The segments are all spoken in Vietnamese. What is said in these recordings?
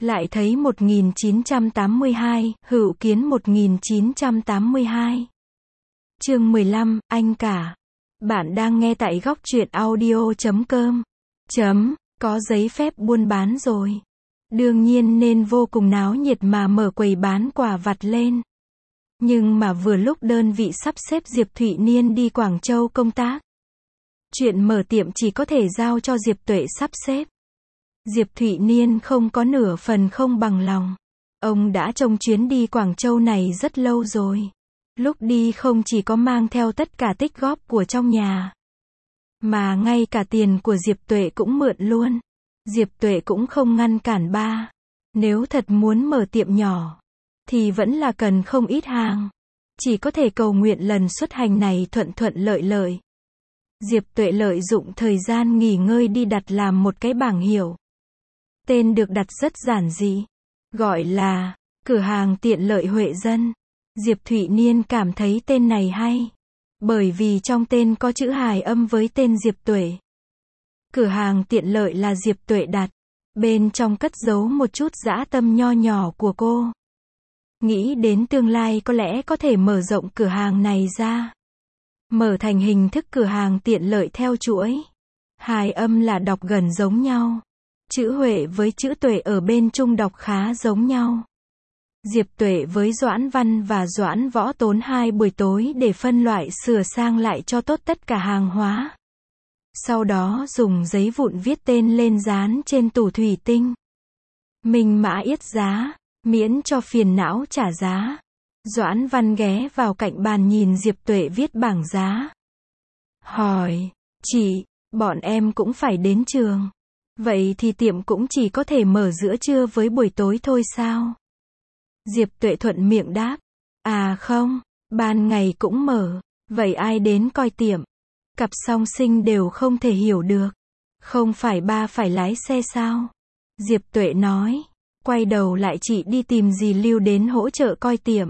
Lại thấy 1982, Hữu Kiến 1982. Chương 15, anh cả. Bạn đang nghe tại góc truyện audio.com. Có giấy phép buôn bán rồi. Đương nhiên nên vô cùng náo nhiệt mà mở quầy bán quà vặt lên. Nhưng mà vừa lúc đơn vị sắp xếp Diệp Thụy Niên đi Quảng Châu công tác. Chuyện mở tiệm chỉ có thể giao cho Diệp Tuệ sắp xếp. Diệp Thụy Niên không có nửa phần không bằng lòng. Ông đã trông chuyến đi Quảng Châu này rất lâu rồi. Lúc đi không chỉ có mang theo tất cả tích góp của trong nhà, mà ngay cả tiền của Diệp Tuệ cũng mượn luôn. Diệp Tuệ cũng không ngăn cản ba. Nếu thật muốn mở tiệm nhỏ, thì vẫn là cần không ít hàng. Chỉ có thể cầu nguyện lần xuất hành này thuận thuận lợi lợi. Diệp Tuệ lợi dụng thời gian nghỉ ngơi đi đặt làm một cái bảng hiệu. Tên được đặt rất giản dị. Gọi là, cửa hàng tiện lợi Huệ Dân. Diệp Thụy Niên cảm thấy tên này hay. Bởi vì trong tên có chữ hài âm với tên Diệp Tuệ. Cửa hàng tiện lợi là Diệp Tuệ đặt. Bên trong cất giấu một chút dã tâm nho nhỏ của cô. Nghĩ đến tương lai có lẽ có thể mở rộng cửa hàng này ra. Mở thành hình thức cửa hàng tiện lợi theo chuỗi. Hài âm là đọc gần giống nhau. Chữ Huệ với chữ Tuệ ở bên trung đọc khá giống nhau. Diệp Tuệ với Doãn Văn và Doãn Võ tốn 2 buổi tối để phân loại sửa sang lại cho tốt tất cả hàng hóa. Sau đó dùng giấy vụn viết tên lên dán trên tủ thủy tinh. Minh mã yết giá, miễn cho phiền não trả giá. Doãn Văn ghé vào cạnh bàn nhìn Diệp Tuệ viết bảng giá. Hỏi, chị, bọn em cũng phải đến trường. Vậy thì tiệm cũng chỉ có thể mở giữa trưa với buổi tối thôi sao? Diệp Tuệ thuận miệng đáp. À không, ban ngày cũng mở. Vậy ai đến coi tiệm? Cặp song sinh đều không thể hiểu được. Không phải ba phải lái xe sao? Diệp Tuệ nói. Quay đầu lại chị đi tìm dì Lưu đến hỗ trợ coi tiệm.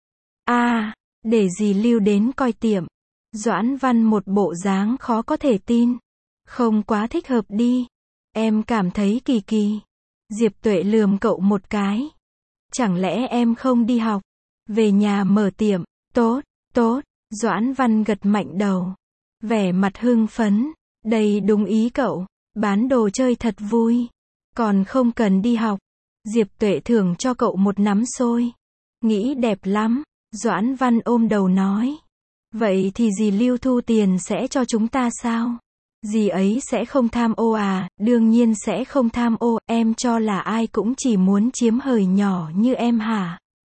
À, để dì Lưu đến coi tiệm. Doãn Văn một bộ dáng khó có thể tin. Không quá thích hợp đi. Em cảm thấy kỳ kỳ. Diệp Tuệ lườm cậu một cái. Chẳng lẽ em không đi học? Về nhà mở tiệm. Tốt, tốt. Doãn Văn gật mạnh đầu. Vẻ mặt hưng phấn. Đây đúng ý cậu. Bán đồ chơi thật vui. Còn không cần đi học. Diệp Tuệ thưởng cho cậu một nắm xôi. Nghĩ đẹp lắm. Doãn Văn ôm đầu nói. Vậy thì dì Lưu thu tiền sẽ cho chúng ta sao? Dì ấy sẽ không tham ô à? Đương nhiên sẽ không tham ô. Em cho là ai cũng chỉ muốn chiếm hời nhỏ như em hả?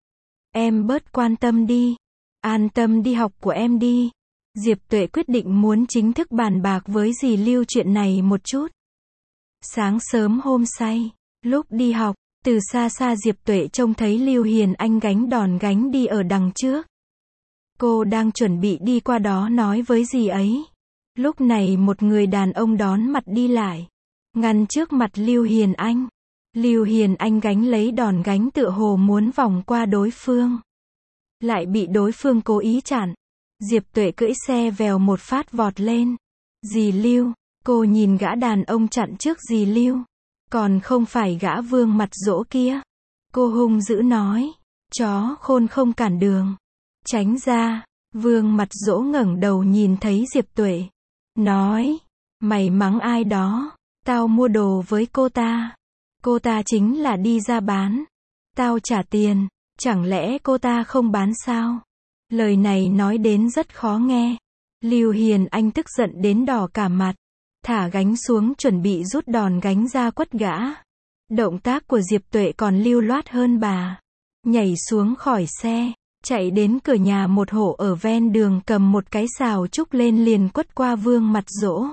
Em bớt quan tâm đi. An tâm đi học của em đi. Diệp Tuệ quyết định muốn chính thức bàn bạc với dì Lưu chuyện này một chút. Sáng sớm hôm say, lúc đi học, từ xa xa Diệp Tuệ trông thấy Lưu Hiền Anh gánh đòn gánh đi ở đằng trước. Cô đang chuẩn bị đi qua đó nói với dì ấy. Lúc này một người đàn ông đón mặt đi lại, ngăn trước mặt Lưu Hiền Anh. Lưu Hiền Anh gánh lấy đòn gánh tựa hồ muốn vòng qua đối phương. Lại bị đối phương cố ý chặn. Diệp Tuệ cưỡi xe vèo một phát vọt lên. Dì Lưu, cô nhìn gã đàn ông chặn trước dì Lưu. Còn không phải gã Vương Mặt Dỗ kia. Cô hung dữ nói. Chó khôn không cản đường. Tránh ra. Vương Mặt Dỗ ngẩng đầu nhìn thấy Diệp Tuệ. Nói. Mày mắng ai đó. Tao mua đồ với cô ta. Cô ta chính là đi ra bán. Tao trả tiền. Chẳng lẽ cô ta không bán sao? Lời này nói đến rất khó nghe. Lưu Hiền Anh tức giận đến đỏ cả mặt. Thả gánh xuống chuẩn bị rút đòn gánh ra quất gã. Động tác của Diệp Tuệ còn lưu loát hơn bà. Nhảy xuống khỏi xe, chạy đến cửa nhà một hộ ở ven đường cầm một cái sào trúc lên liền quất qua Vương Mặt Dỗ.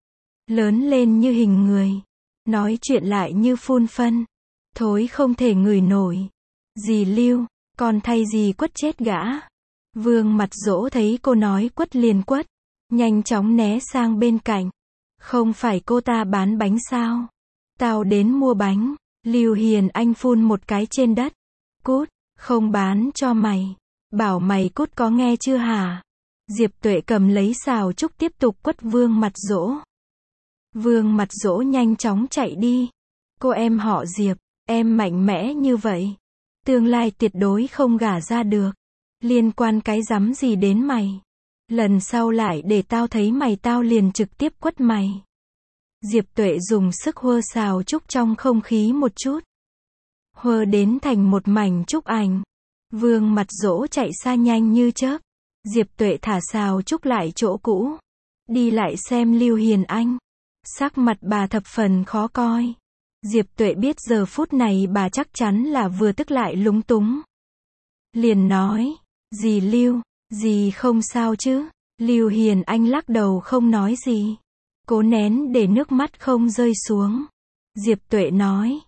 Lớn lên như hình người. Nói chuyện lại như phun phân. Thối không thể ngửi nổi. Dì Lưu, con thay dì quất chết gã. Vương Mặt Dỗ thấy cô nói quất liền quất. Nhanh chóng né sang bên cạnh. Không phải cô ta bán bánh sao? Tao đến mua bánh. Lưu Hiền Anh phun một cái trên đất. Cút, không bán cho mày. Bảo mày cút có nghe chưa hả? Diệp Tuệ cầm lấy sào trúc tiếp tục quất Vương Mặt Dỗ. Vương Mặt Dỗ nhanh chóng chạy đi. Cô em họ Diệp, Em mạnh mẽ như vậy. Tương lai tuyệt đối không gả ra được. Liên quan cái rắm gì đến mày? Lần sau lại để tao thấy mày tao liền trực tiếp quất mày. Diệp Tuệ dùng sức hơ xào trúc trong không khí một chút. Hơ đến thành một mảnh trúc ảnh. Vương Mặt Dỗ chạy xa nhanh như chớp. Diệp Tuệ thả xào trúc lại chỗ cũ. Đi lại xem Lưu Hiền Anh. Sắc mặt bà thập phần khó coi. Diệp Tuệ biết giờ phút này bà chắc chắn là vừa tức lại lúng túng. Liền nói, dì Lưu, dì không sao chứ? Lưu Hiền Anh lắc đầu không nói gì. Cố nén để nước mắt không rơi xuống. Diệp Tuệ nói,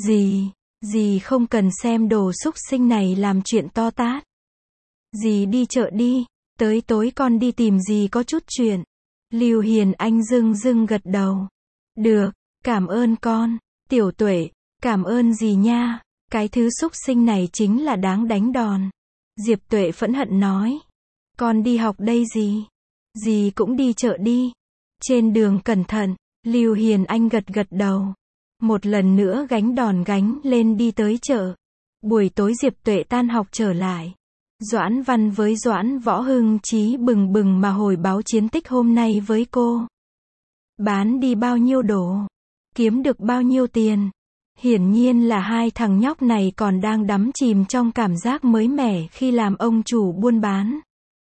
dì không cần xem đồ xúc sinh này làm chuyện to tát. Dì đi chợ đi, tới tối con đi tìm dì có chút chuyện. Lưu Hiền Anh dưng dưng gật đầu. Được, cảm ơn con. Tiểu Tuệ, cảm ơn dì nha. Cái thứ xúc sinh này chính là đáng đánh đòn. Diệp Tuệ phẫn hận nói. Con đi học đây dì. Dì cũng đi chợ đi. Trên đường cẩn thận. Lưu Hiền Anh gật gật đầu. Một lần nữa gánh đòn gánh lên đi tới chợ. Buổi tối Diệp Tuệ tan học trở lại. Doãn Văn với Doãn Võ hưng chí bừng bừng mà hồi báo chiến tích hôm nay với cô. Bán đi bao nhiêu đồ? Kiếm được bao nhiêu tiền? Hiển nhiên là hai thằng nhóc này còn đang đắm chìm trong cảm giác mới mẻ khi làm ông chủ buôn bán.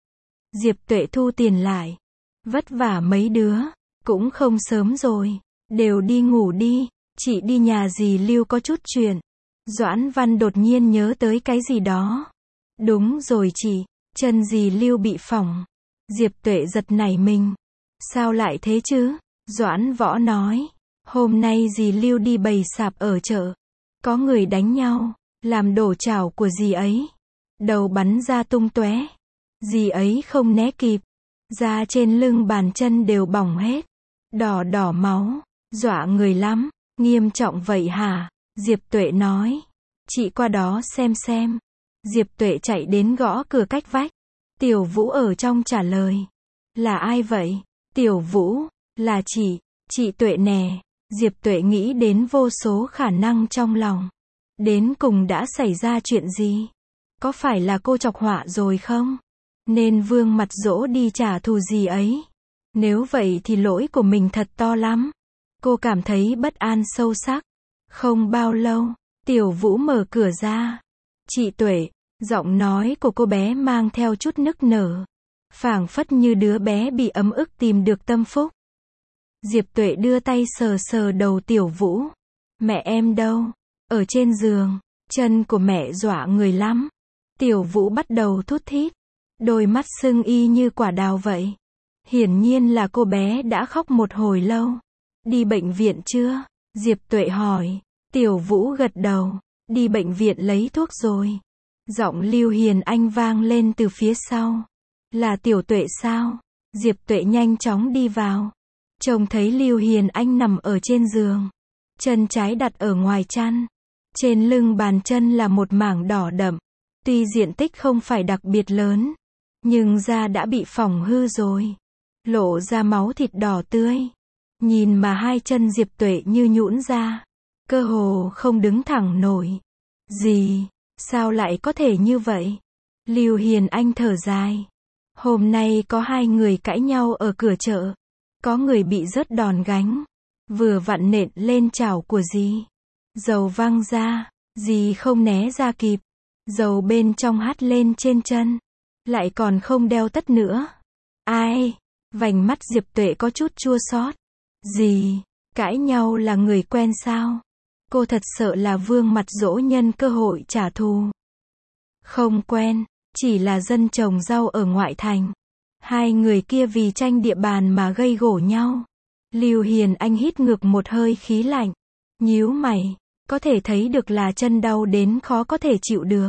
Diệp Tuệ thu tiền lại. Vất vả mấy đứa. Cũng không sớm rồi. Đều đi ngủ đi. Chị đi nhà dì Lưu có chút chuyện. Doãn Văn đột nhiên nhớ tới cái gì đó. Đúng rồi chị. Chân dì Lưu bị phỏng. Diệp Tuệ giật nảy mình. Sao lại thế chứ? Doãn Võ nói. Hôm nay dì Lưu đi bày sạp ở chợ. Có người đánh nhau. Làm đổ chảo của dì ấy. Đầu bắn ra tung tóe. Dì ấy không né kịp. Da trên lưng bàn chân đều bỏng hết. Đỏ đỏ máu. Dọa người lắm. Nghiêm trọng vậy hả? Diệp Tuệ nói. Chị qua đó xem. Diệp Tuệ chạy đến gõ cửa cách vách. Tiểu Vũ ở trong trả lời. Là ai vậy? Tiểu Vũ, là chị Tuệ nè. Diệp Tuệ nghĩ đến vô số khả năng trong lòng. Đến cùng đã xảy ra chuyện gì? Có phải là cô chọc họa rồi không? Nên Vương Mặt Dỗ đi trả thù gì ấy? Nếu vậy thì lỗi của mình thật to lắm. Cô cảm thấy bất an sâu sắc. Không bao lâu, Tiểu Vũ mở cửa ra. Chị Tuệ, giọng nói của cô bé mang theo chút nức nở. Phảng phất như đứa bé bị ấm ức tìm được tâm phúc. Diệp Tuệ đưa tay sờ sờ đầu Tiểu Vũ. Mẹ em đâu? Ở trên giường. Chân của mẹ dọa người lắm. Tiểu Vũ bắt đầu thút thít. Đôi mắt sưng y như quả đào vậy. Hiển nhiên là cô bé đã khóc một hồi lâu. Đi bệnh viện chưa? Diệp Tuệ hỏi. Tiểu Vũ gật đầu. Đi bệnh viện lấy thuốc rồi. Giọng Lưu Hiền Anh vang lên từ phía sau. Là Tiểu Tuệ sao? Diệp Tuệ nhanh chóng đi vào. Trông thấy Lưu Hiền Anh nằm ở trên giường. Chân trái đặt ở ngoài chăn. Trên lưng bàn chân là một mảng đỏ đậm. Tuy diện tích không phải đặc biệt lớn. Nhưng da đã bị phỏng hư rồi. Lộ ra máu thịt đỏ tươi. Nhìn mà hai chân Diệp Tuệ như nhũn ra. Cơ hồ không đứng thẳng nổi. Gì? Sao lại có thể như vậy? Lưu Hiền Anh thở dài. Hôm nay có hai người cãi nhau ở cửa chợ. Có người bị rớt đòn gánh. Vừa vặn nện lên chảo của dì. Dầu văng ra. Dì không né ra kịp. Dầu bên trong hắt lên trên chân. Lại còn không đeo tất nữa. Ai? Vành mắt Diệp Tuệ có chút chua xót. Dì, cãi nhau là người quen sao? Cô thật sợ là Vương Mặt Dỗ nhân cơ hội trả thù. Không quen, chỉ là dân trồng rau ở ngoại thành. Hai người kia vì tranh địa bàn mà gây gổ nhau. Lưu Hiền Anh hít ngược một hơi khí lạnh. Nhíu mày, có thể thấy được là chân đau đến khó có thể chịu được.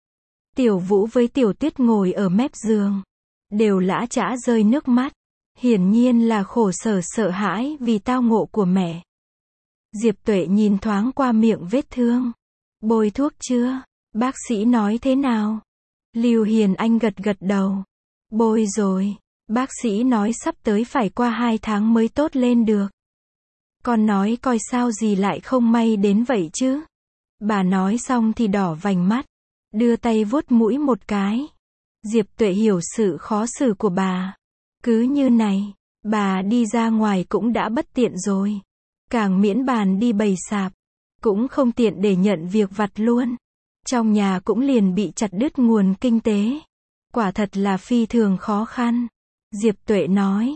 Tiểu Vũ với Tiểu Tuyết ngồi ở mép giường. Đều lã chã rơi nước mắt. Hiển nhiên là khổ sở sợ hãi vì tao ngộ của mẹ. Diệp Tuệ nhìn thoáng qua miệng vết thương. Bôi thuốc chưa? Bác sĩ nói thế nào? Lưu Hiền Anh gật gật đầu. Bôi rồi. Bác sĩ nói sắp tới phải qua 2 tháng mới tốt lên được. Con nói coi sao gì lại không may đến vậy chứ? Bà nói xong thì đỏ vành mắt, đưa tay vuốt mũi một cái. Diệp Tuệ hiểu sự khó xử của bà. Cứ như này, bà đi ra ngoài cũng đã bất tiện rồi. Càng miễn bàn đi bày sạp, cũng không tiện để nhận việc vặt luôn. Trong nhà cũng liền bị chặt đứt nguồn kinh tế. Quả thật là phi thường khó khăn. Diệp Tuệ nói,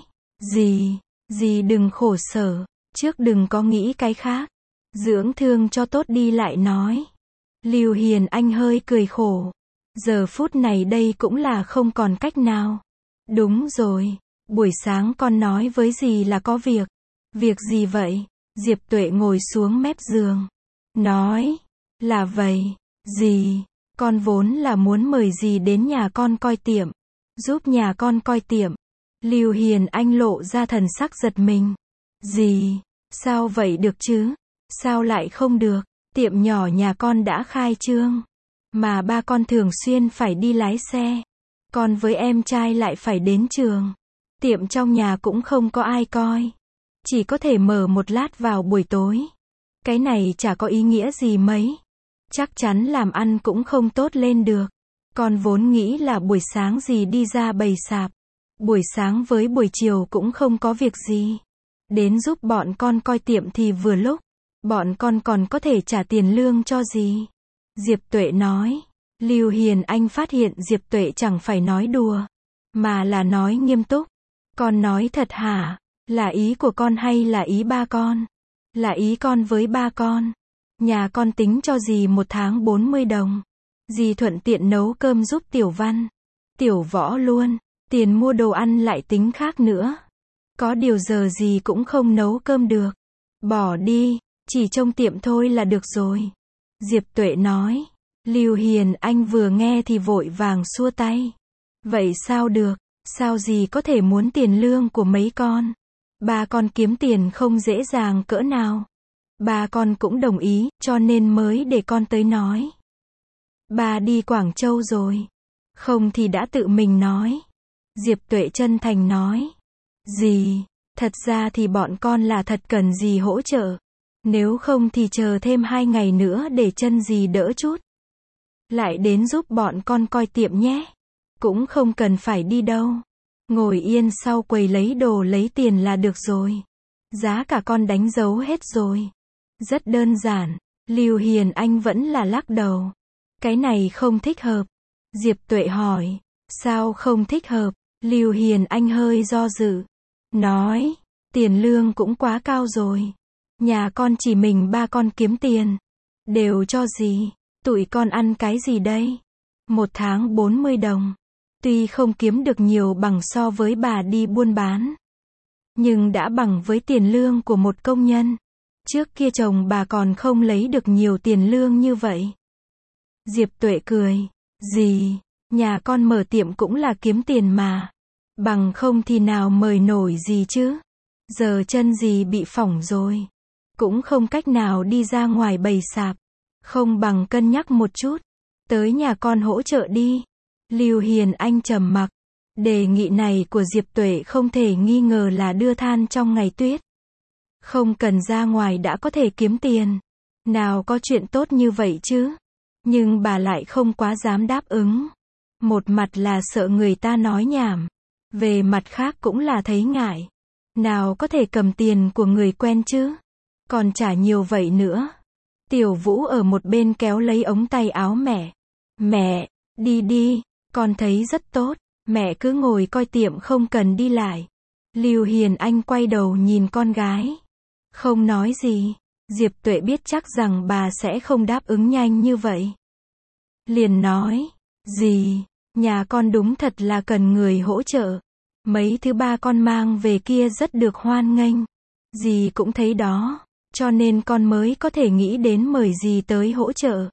dì đừng khổ sở, trước đừng có nghĩ cái khác. Dưỡng thương cho tốt đi lại nói. Lưu Hiền Anh hơi cười khổ. Giờ phút này đây cũng là không còn cách nào. Đúng rồi, buổi sáng con nói với dì là có việc. Việc gì vậy? Diệp Tuệ ngồi xuống mép giường. Nói, là vậy, dì, con vốn là muốn mời dì đến nhà con coi tiệm. Giúp nhà con coi tiệm. Lưu Hiền Anh lộ ra thần sắc giật mình. Dì, sao vậy được chứ? Sao lại không được? Tiệm nhỏ nhà con đã khai trương. Mà ba con thường xuyên phải đi lái xe. Con với em trai lại phải đến trường. Tiệm trong nhà cũng không có ai coi. Chỉ có thể mở một lát vào buổi tối. Cái này chả có ý nghĩa gì mấy. Chắc chắn làm ăn cũng không tốt lên được. Con vốn nghĩ là buổi sáng gì đi ra bày sạp. Buổi sáng với buổi chiều cũng không có việc gì. Đến giúp bọn con coi tiệm thì vừa lúc. Bọn con còn có thể trả tiền lương cho dì. Diệp Tuệ nói. Lưu Hiền Anh phát hiện Diệp Tuệ chẳng phải nói đùa, mà là nói nghiêm túc. Con nói thật hả? Là ý của con hay là ý ba con? Là ý con với ba con. Nhà con tính cho dì một tháng 40 đồng. Dì thuận tiện nấu cơm giúp Tiểu Văn, Tiểu Võ luôn. Tiền mua đồ ăn lại tính khác nữa. Có điều giờ dì cũng không nấu cơm được. Bỏ đi, chỉ trông tiệm thôi là được rồi. Diệp Tuệ nói. Lưu Hiền Anh vừa nghe thì vội vàng xua tay. Vậy sao được? Sao dì có thể muốn tiền lương của mấy con? Ba con kiếm tiền không dễ dàng cỡ nào. Ba con cũng đồng ý, cho nên mới để con tới nói. Ba đi Quảng Châu rồi. Không thì đã tự mình nói. Diệp Tuệ chân thành nói. Dì, thật ra thì bọn con là thật cần dì hỗ trợ. Nếu không thì chờ thêm 2 ngày nữa để chân dì đỡ chút. Lại đến giúp bọn con coi tiệm nhé. Cũng không cần phải đi đâu. Ngồi yên sau quầy lấy đồ lấy tiền là được rồi. Giá cả con đánh dấu hết rồi. Rất đơn giản. Lưu Hiền Anh vẫn là lắc đầu. Cái này không thích hợp. Diệp Tuệ hỏi. Sao không thích hợp? Lưu Hiền Anh hơi do dự. Nói. Tiền lương cũng quá cao rồi. Nhà con chỉ mình ba con kiếm tiền. Đều cho gì? Tụi con ăn cái gì đây? Một tháng 40 đồng. Tuy không kiếm được nhiều bằng so với bà đi buôn bán. Nhưng đã bằng với tiền lương của một công nhân. Trước kia chồng bà còn không lấy được nhiều tiền lương như vậy. Diệp Tuệ cười. Dì, nhà con mở tiệm cũng là kiếm tiền mà. Bằng không thì nào mời nổi gì chứ. Giờ chân dì bị phỏng rồi. Cũng không cách nào đi ra ngoài bày sạp. Không bằng cân nhắc một chút. Tới nhà con hỗ trợ đi. Lưu Hiền Anh trầm mặc. Đề nghị này của Diệp Tuệ không thể nghi ngờ là đưa than trong ngày tuyết. Không cần ra ngoài đã có thể kiếm tiền. Nào có chuyện tốt như vậy chứ. Nhưng bà lại không quá dám đáp ứng. Một mặt là sợ người ta nói nhảm. Về mặt khác cũng là thấy ngại. Nào có thể cầm tiền của người quen chứ. Còn trả nhiều vậy nữa. Tiểu Vũ ở một bên kéo lấy ống tay áo mẹ. Mẹ, đi đi, con thấy rất tốt. Mẹ cứ ngồi coi tiệm không cần đi lại. Lưu Hiền Anh quay đầu nhìn con gái. Không nói gì. Diệp Tuệ biết chắc rằng bà sẽ không đáp ứng nhanh như vậy. Liền nói. Dì, nhà con đúng thật là cần người hỗ trợ. Mấy thứ ba con mang về kia rất được hoan nghênh. Dì cũng thấy đó. Cho nên con mới có thể nghĩ đến mời dì tới hỗ trợ.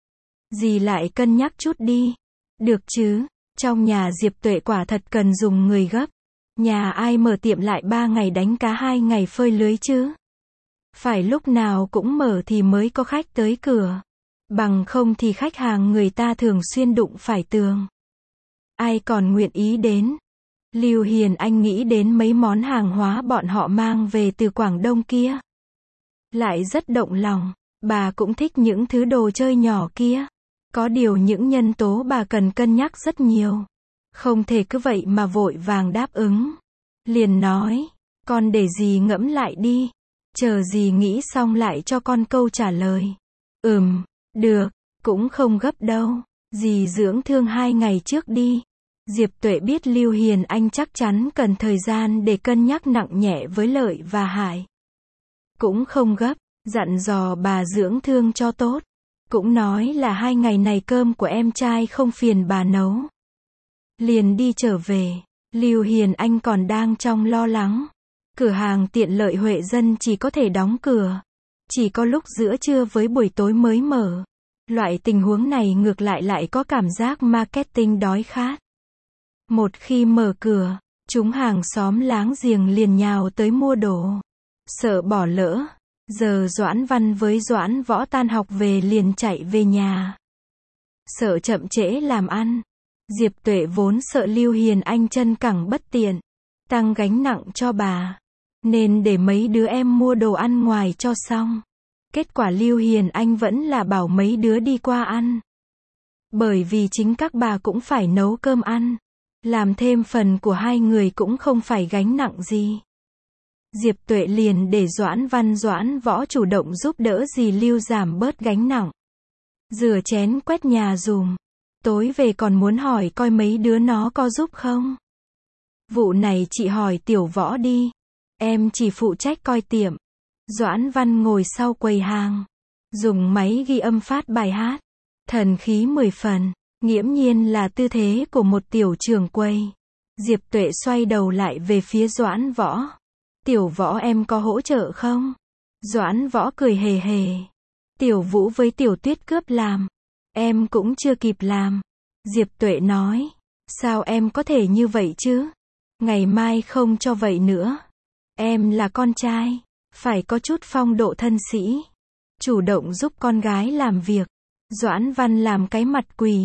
Dì lại cân nhắc chút đi. Được chứ, trong nhà Diệp Tuệ quả thật cần dùng người gấp. Nhà ai mở tiệm lại 3 ngày đánh cá 2 ngày phơi lưới chứ. Phải lúc nào cũng mở thì mới có khách tới cửa. Bằng không thì khách hàng người ta thường xuyên đụng phải tường. Ai còn nguyện ý đến. Lưu Hiền Anh nghĩ đến mấy món hàng hóa bọn họ mang về từ Quảng Đông kia. Lại rất động lòng. Bà cũng thích những thứ đồ chơi nhỏ kia. Có điều những nhân tố bà cần cân nhắc rất nhiều. Không thể cứ vậy mà vội vàng đáp ứng. Liền nói, con để dì ngẫm lại đi. Chờ dì nghĩ xong lại cho con câu trả lời. Được, cũng không gấp đâu. Dì dưỡng thương 2 ngày trước đi. Diệp Tuệ biết Lưu Hiền Anh chắc chắn cần thời gian để cân nhắc nặng nhẹ với lợi và hại. Cũng không gấp, dặn dò bà dưỡng thương cho tốt. Cũng nói là 2 ngày này cơm của em trai không phiền bà nấu. Liền đi trở về, Lưu Hiền Anh còn đang trong lo lắng. Cửa hàng tiện lợi Huệ Dân chỉ có thể đóng cửa. Chỉ có lúc giữa trưa với buổi tối mới mở. Loại tình huống này ngược lại có cảm giác marketing đói khát. Một khi mở cửa, chúng hàng xóm láng giềng liền nhào tới mua đồ. Sợ bỏ lỡ. Giờ Doãn Văn với Doãn Võ tan học về liền chạy về nhà. Sợ chậm trễ làm ăn. Diệp Tuệ vốn sợ Lưu Hiền Anh chân cẳng bất tiện, tăng gánh nặng cho bà. Nên để mấy đứa em mua đồ ăn ngoài cho xong. Kết quả Lưu Hiền Anh vẫn là bảo mấy đứa đi qua ăn. Bởi vì chính các bà cũng phải nấu cơm ăn. Làm thêm phần của 2 người cũng không phải gánh nặng gì. Diệp Tuệ liền để Doãn Văn Doãn Võ chủ động giúp đỡ dì Lưu giảm bớt gánh nặng. Rửa chén quét nhà dùm. Tối về còn muốn hỏi coi mấy đứa nó có giúp không. Vụ này chị hỏi Tiểu Võ đi. Em chỉ phụ trách coi tiệm. Doãn Văn ngồi sau quầy hàng. Dùng máy ghi âm phát bài hát. Thần khí 10 phần. Nghiễm nhiên là tư thế của một tiểu trưởng quầy. Diệp Tuệ xoay đầu lại về phía Doãn Võ. Tiểu Võ em có hỗ trợ không? Doãn Võ cười hề hề. Tiểu Vũ với Tiểu Tuyết cướp làm. Em cũng chưa kịp làm. Diệp Tuệ nói. Sao em có thể như vậy chứ? Ngày mai không cho vậy nữa. Em là con trai. Phải có chút phong độ thân sĩ. Chủ động giúp con gái làm việc. Doãn Văn làm cái mặt quỳ.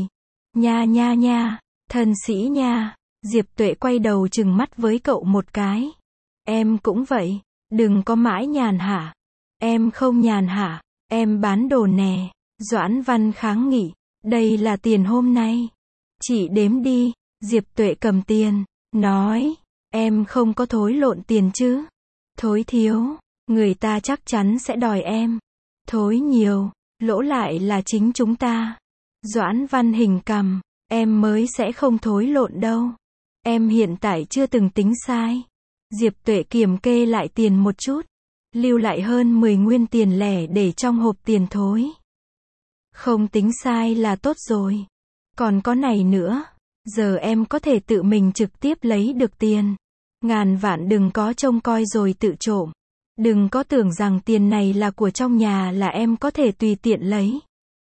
Nha, thân sĩ nha. Diệp Tuệ quay đầu trừng mắt với cậu một cái. Em cũng vậy. Đừng có mãi nhàn hả? Em không nhàn hả? Em bán đồ nè. Doãn Văn kháng nghị. Đây là tiền hôm nay. Chị đếm đi. Diệp Tuệ cầm tiền. Nói. Em không có thối lộn tiền chứ? Thối thiếu. Người ta chắc chắn sẽ đòi em. Thối nhiều. Lỗ lại là chính chúng ta. Doãn Văn hình cằm. Em mới sẽ không thối lộn đâu. Em hiện tại chưa từng tính sai. Diệp Tuệ kiểm kê lại tiền một chút. Lưu lại hơn 10 nguyên tiền lẻ để trong hộp tiền thối. Không tính sai là tốt rồi. Còn có này nữa. Giờ em có thể tự mình trực tiếp lấy được tiền. Ngàn vạn đừng có trông coi rồi tự trộm. Đừng có tưởng rằng tiền này là của trong nhà là em có thể tùy tiện lấy.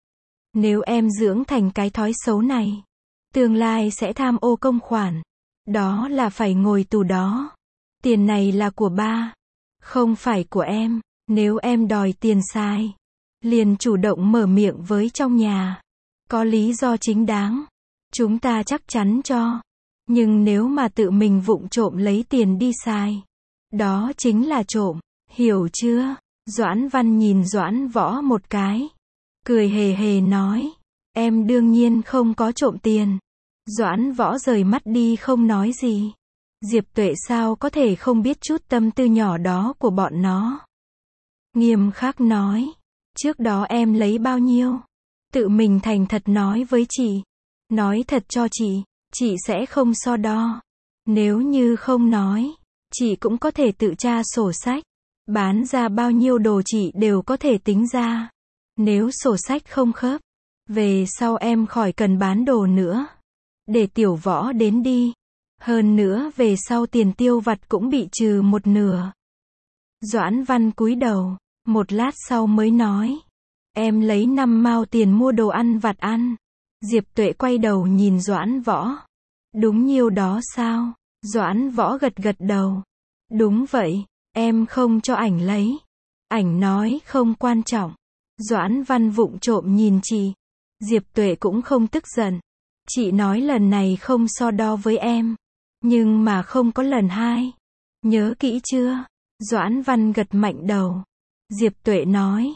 Nếu em dưỡng thành cái thói xấu này, tương lai sẽ tham ô công khoản. Đó là phải ngồi tù đó. Tiền này là của ba, không phải của em. Nếu em đòi tiền sai, liền chủ động mở miệng với trong nhà. Có lý do chính đáng, chúng ta chắc chắn cho. Nhưng nếu mà tự mình vụng trộm lấy tiền đi xài, đó chính là trộm, hiểu chưa? Doãn Văn nhìn Doãn Võ một cái, cười hề hề nói, em đương nhiên không có trộm tiền. Doãn Võ rời mắt đi không nói gì. Diệp Tuệ sao có thể không biết chút tâm tư nhỏ đó của bọn nó. Nghiêm khắc nói, trước đó em lấy bao nhiêu? Tự mình thành thật nói với chị. Nói thật cho chị sẽ không so đo. Nếu như không nói, chị cũng có thể tự tra sổ sách. Bán ra bao nhiêu đồ chị đều có thể tính ra. Nếu sổ sách không khớp, về sau em khỏi cần bán đồ nữa. Để Tiểu Võ đến đi. Hơn nữa về sau tiền tiêu vặt cũng bị trừ một nửa. Doãn Văn cúi đầu, một lát sau mới nói. Em lấy 5 mao tiền mua đồ ăn vặt ăn. Diệp Tuệ quay đầu nhìn Doãn Võ. Đúng nhiêu đó sao? Doãn Võ gật gật đầu. Đúng vậy, em không cho ảnh lấy. Ảnh nói không quan trọng. Doãn Văn vụng trộm nhìn chị. Diệp Tuệ cũng không tức giận. Chị nói lần này không so đo với em. Nhưng mà không có lần hai. Nhớ kỹ chưa? Doãn Văn gật mạnh đầu. Diệp Tuệ nói.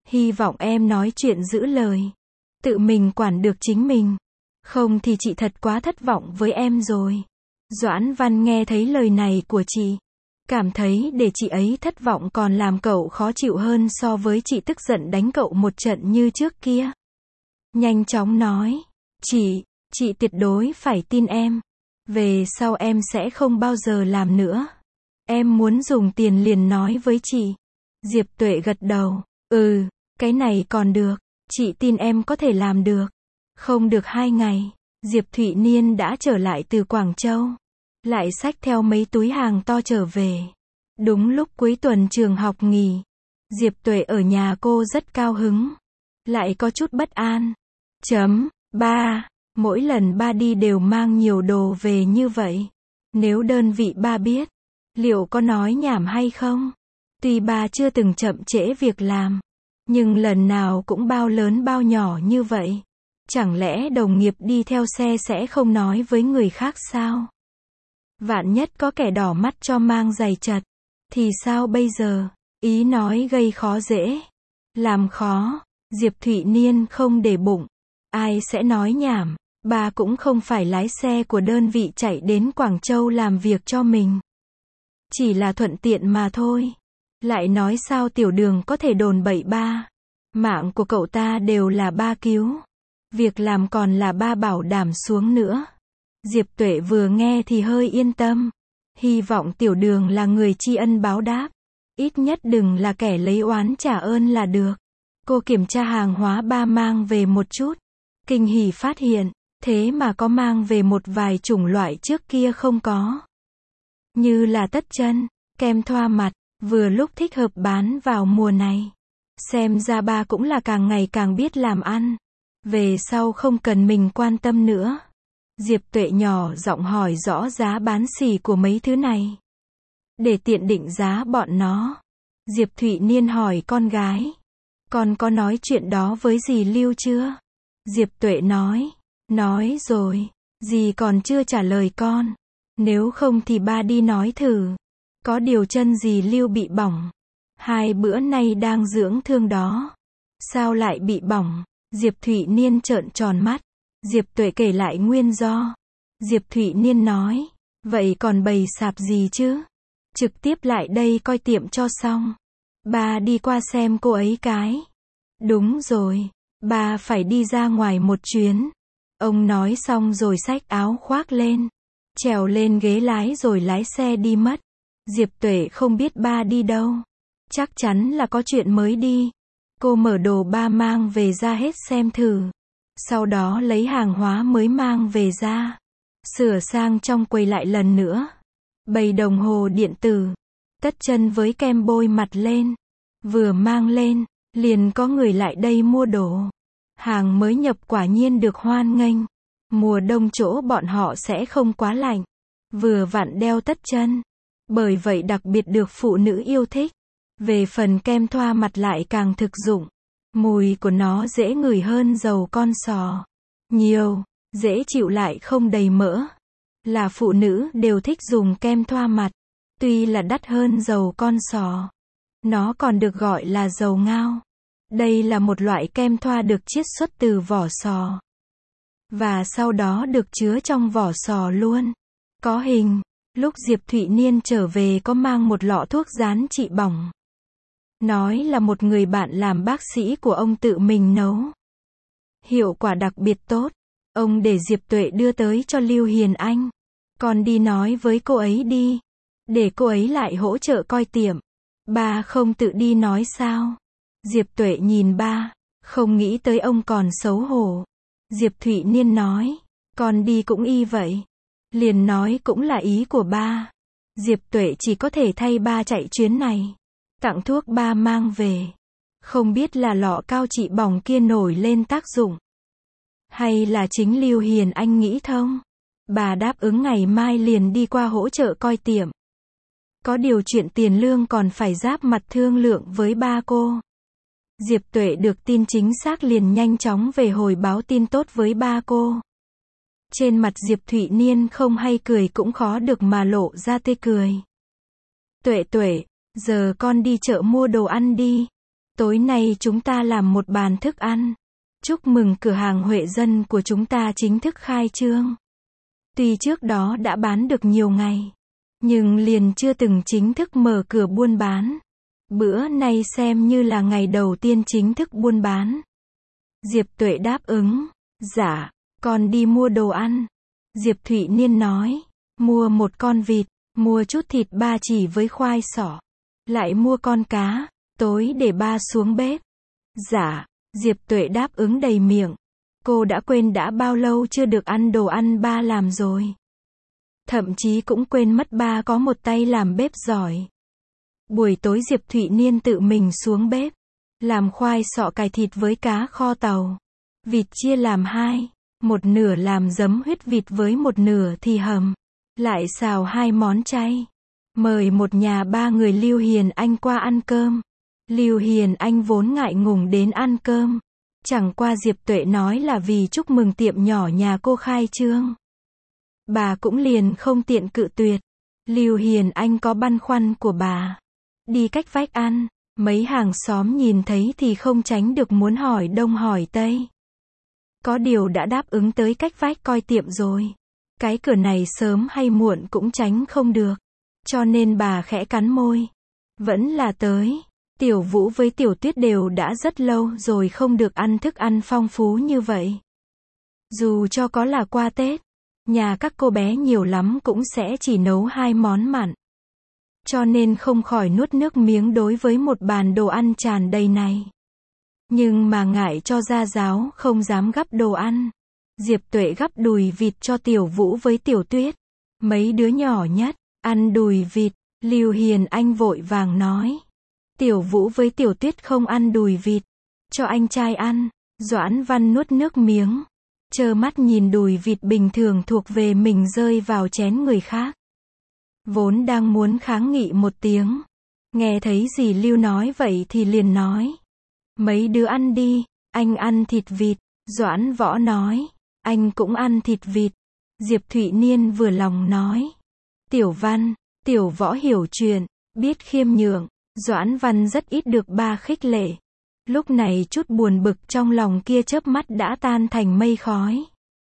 Hy vọng em nói chuyện giữ lời. Tự mình quản được chính mình. Không thì chị thật quá thất vọng với em rồi. Doãn Văn nghe thấy lời này của chị. Cảm thấy để chị ấy thất vọng còn làm cậu khó chịu hơn so với chị tức giận đánh cậu một trận như trước kia. Nhanh chóng nói. Chị tuyệt đối phải tin em. Về sau em sẽ không bao giờ làm nữa. Em muốn dùng tiền liền nói với chị. Diệp Tuệ gật đầu. Cái này còn được. Chị tin em có thể làm được. Không được 2 ngày, Diệp Thụy Niên đã trở lại từ Quảng Châu. Lại xách theo mấy túi hàng to trở về. Đúng lúc cuối tuần trường học nghỉ. Diệp Tuệ ở nhà cô rất cao hứng. Lại có chút bất an. Ba, mỗi lần ba đi đều mang nhiều đồ về như vậy. Nếu đơn vị ba biết, liệu có nói nhảm hay không? Tuy ba chưa từng chậm trễ việc làm, nhưng lần nào cũng bao lớn bao nhỏ như vậy. Chẳng lẽ đồng nghiệp đi theo xe sẽ không nói với người khác sao? Vạn nhất có kẻ đỏ mắt cho mang giày chật, thì sao bây giờ? Ý nói gây khó dễ. Làm khó, Diệp Thụy Niên không để bụng. Ai sẽ nói nhảm, ba cũng không phải lái xe của đơn vị chạy đến Quảng Châu làm việc cho mình. Chỉ là thuận tiện mà thôi. Lại nói sao Tiểu Đường có thể đồn bậy ba. Mạng của cậu ta đều là ba cứu. Việc làm còn là ba bảo đảm xuống nữa. Diệp Tuệ vừa nghe thì hơi yên tâm. Hy vọng Tiểu Đường là người tri ân báo đáp. Ít nhất đừng là kẻ lấy oán trả ơn là được. Cô kiểm tra hàng hóa ba mang về một chút. Kinh hỉ phát hiện, thế mà có mang về một vài chủng loại trước kia không có. Như là tất chân, kem thoa mặt, vừa lúc thích hợp bán vào mùa này. Xem ra ba cũng là càng ngày càng biết làm ăn. Về sau không cần mình quan tâm nữa. Diệp Tuệ nhỏ giọng hỏi rõ giá bán xỉ của mấy thứ này. Để tiện định giá bọn nó. Diệp Thụy Niên hỏi con gái. Con có nói chuyện đó với dì Lưu chưa? Diệp Tuệ nói. Nói rồi. Dì còn chưa trả lời con. Nếu không thì ba đi nói thử. Có điều chân dì Lưu bị bỏng. 2 bữa nay đang dưỡng thương đó. Sao lại bị bỏng? Diệp Thụy Niên trợn tròn mắt. Diệp Tuệ kể lại nguyên do. Diệp Thụy Niên nói. Vậy còn bày sạp gì chứ? Trực tiếp lại đây coi tiệm cho xong. Ba đi qua xem cô ấy cái. Đúng rồi. Ba phải đi ra ngoài một chuyến. Ông nói xong rồi xách áo khoác lên. Trèo lên ghế lái rồi lái xe đi mất. Diệp Tuệ không biết ba đi đâu. Chắc chắn là có chuyện mới đi. Cô mở đồ ba mang về ra hết xem thử. Sau đó lấy hàng hóa mới mang về ra. Sửa sang trong quầy lại lần nữa. Bày đồng hồ điện tử. Tất chân với kem bôi mặt lên. Vừa mang lên, liền có người lại đây mua đồ. Hàng mới nhập quả nhiên được hoan nghênh. Mùa đông chỗ bọn họ sẽ không quá lạnh. Vừa vặn đeo tất chân. Bởi vậy đặc biệt được phụ nữ yêu thích. Về phần kem thoa mặt lại càng thực dụng. Mùi của nó dễ ngửi hơn dầu con sò. Nhiều, dễ chịu lại không đầy mỡ. Là phụ nữ đều thích dùng kem thoa mặt. Tuy là đắt hơn dầu con sò. Nó còn được gọi là dầu ngao. Đây là một loại kem thoa được chiết xuất từ vỏ sò. Và sau đó được chứa trong vỏ sò luôn. Có hình. Lúc Diệp Thụy Niên trở về có mang một lọ thuốc rán trị bỏng. Nói là một người bạn làm bác sĩ của ông tự mình nấu. Hiệu quả đặc biệt tốt. Ông để Diệp Tuệ đưa tới cho Lưu Hiền Anh. Con đi nói với cô ấy đi. Để cô ấy lại hỗ trợ coi tiệm. Ba không tự đi nói sao? Diệp Tuệ nhìn ba. Không nghĩ tới ông còn xấu hổ. Diệp Thụy Niên nói. Con đi cũng y vậy. Liền nói cũng là ý của ba. Diệp Tuệ chỉ có thể thay ba chạy chuyến này. Tặng thuốc ba mang về. Không biết là lọ cao trị bỏng kia nổi lên tác dụng. Hay là chính Lưu Hiền Anh nghĩ thông. Bà đáp ứng ngày mai liền đi qua hỗ trợ coi tiệm. Có điều chuyện tiền lương còn phải giáp mặt thương lượng với ba cô. Diệp Tuệ được tin chính xác liền nhanh chóng về hồi báo tin tốt với ba cô. Trên mặt Diệp Thụy Niên không hay cười cũng khó được mà lộ ra tươi cười. Tuệ, giờ con đi chợ mua đồ ăn đi. tối nay chúng ta làm một bàn thức ăn. Chúc mừng cửa hàng Huệ Dân của chúng ta chính thức khai trương. Tuy trước đó đã bán được nhiều ngày, nhưng liền chưa từng chính thức mở cửa buôn bán. Bữa nay xem như là ngày đầu tiên chính thức buôn bán. Diệp Tuệ đáp ứng. Dạ, con đi mua đồ ăn. Diệp Thụy Niên nói. Mua một con vịt, mua chút thịt ba chỉ với khoai sọ. Lại mua con cá, tối để ba xuống bếp. Dạ, Diệp Tuệ đáp ứng đầy miệng. Cô đã quên đã bao lâu chưa được ăn đồ ăn ba làm rồi. Thậm chí cũng quên mất ba có một tay làm bếp giỏi. Buổi tối Diệp Thụy Niên tự mình xuống bếp, làm khoai sọ cải thịt với cá kho tàu. Vịt chia làm hai, một nửa làm giấm huyết vịt với một nửa thì hầm. Lại xào hai món chay. Mời một nhà ba người Lưu Hiền Anh qua ăn cơm. Lưu Hiền Anh vốn ngại ngùng đến ăn cơm. Chẳng qua Diệp Tuệ nói là vì chúc mừng tiệm nhỏ nhà cô khai trương. Bà cũng liền không tiện cự tuyệt. Lưu Hiền Anh có băn khoăn của bà. Đi cách vách ăn, mấy hàng xóm nhìn thấy thì không tránh được muốn hỏi đông hỏi tây. Có điều đã đáp ứng tới cách vách coi tiệm rồi. Cái cửa này sớm hay muộn cũng tránh không được. Cho nên bà khẽ cắn môi. Vẫn là tới. Tiểu Vũ với Tiểu Tuyết đều đã rất lâu rồi không được ăn thức ăn phong phú như vậy. Dù cho có là qua Tết, nhà các cô bé nhiều lắm cũng sẽ chỉ nấu 2 món mặn. Cho nên không khỏi nuốt nước miếng đối với một bàn đồ ăn tràn đầy này. Nhưng mà ngại cho gia giáo không dám gắp đồ ăn. Diệp Tuệ gắp đùi vịt cho Tiểu Vũ với Tiểu Tuyết. Mấy đứa nhỏ nhất, ăn đùi vịt. Lưu Hiền Anh vội vàng nói. Tiểu Vũ với Tiểu Tuyết không ăn đùi vịt. Cho anh trai ăn. Doãn Văn nuốt nước miếng. Trơ mắt nhìn đùi vịt bình thường thuộc về mình rơi vào chén người khác. Vốn đang muốn kháng nghị một tiếng. Nghe thấy dì Lưu nói vậy thì liền nói. Mấy đứa ăn đi, anh ăn thịt vịt. Doãn Võ nói. Anh cũng ăn thịt vịt. Diệp Thụy Niên vừa lòng nói. Tiểu Văn, Tiểu Võ hiểu chuyện, biết khiêm nhượng. Doãn Văn rất ít được ba khích lệ. Lúc này chút buồn bực trong lòng kia chớp mắt đã tan thành mây khói.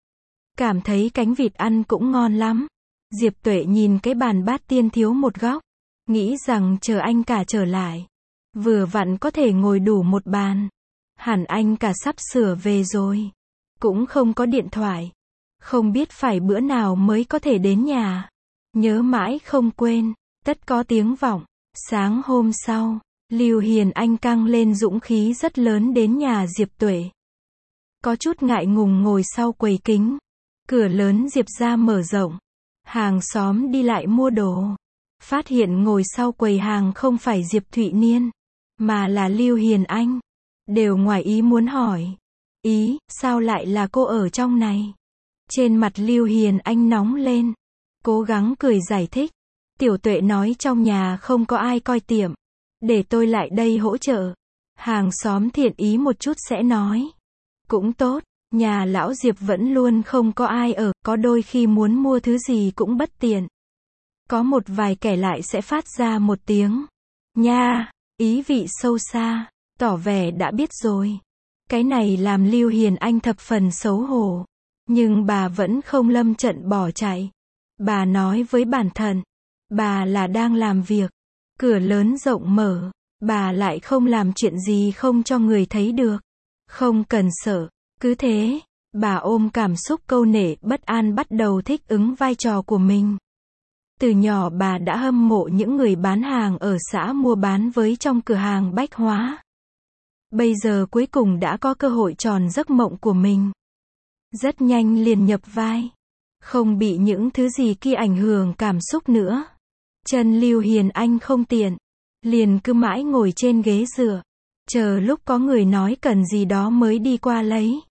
Cảm thấy cánh vịt ăn cũng ngon lắm. Diệp Tuệ nhìn cái bàn bát tiên thiếu một góc. Nghĩ rằng chờ anh cả trở lại. Vừa vặn có thể ngồi đủ một bàn. Hẳn anh cả sắp sửa về rồi. Cũng không có điện thoại. Không biết phải bữa nào mới có thể đến nhà. Nhớ mãi không quên. Tất có tiếng vọng. Sáng hôm sau, Lưu Hiền Anh căng lên dũng khí rất lớn đến nhà Diệp Tuệ. Có chút ngại ngùng ngồi sau quầy kính. Cửa lớn Diệp ra mở rộng. Hàng xóm đi lại mua đồ. Phát hiện ngồi sau quầy hàng không phải Diệp Thụy Niên, mà là Lưu Hiền Anh. Đều ngoài ý muốn hỏi. Ý, sao lại là cô ở trong này? Trên mặt Lưu Hiền Anh nóng lên. Cố gắng cười giải thích. Tiểu Tuệ nói trong nhà không có ai coi tiệm. Để tôi lại đây hỗ trợ. Hàng xóm thiện ý một chút sẽ nói. Cũng tốt, nhà lão Diệp vẫn luôn không có ai ở, có đôi khi muốn mua thứ gì cũng bất tiện. Có một vài kẻ lại sẽ phát ra một tiếng. Nha, ý vị sâu xa, tỏ vẻ đã biết rồi. Cái này làm Lưu Hiền Anh thập phần xấu hổ. Nhưng bà vẫn không lâm trận bỏ chạy. Bà nói với bản thân. Bà là đang làm việc. Cửa lớn rộng mở. Bà lại không làm chuyện gì không cho người thấy được. Không cần sợ. Cứ thế, bà ôm cảm xúc câu nể bất an bắt đầu thích ứng vai trò của mình. Từ nhỏ bà đã hâm mộ những người bán hàng ở xã mua bán với trong cửa hàng bách hóa. Bây giờ cuối cùng đã có cơ hội tròn giấc mộng của mình. Rất nhanh liền nhập vai. Không bị những thứ gì kia ảnh hưởng cảm xúc nữa. Chân Lưu Hiền Anh không tiện. Liền cứ mãi ngồi trên ghế dựa. Chờ lúc có người nói cần gì đó mới đi qua lấy.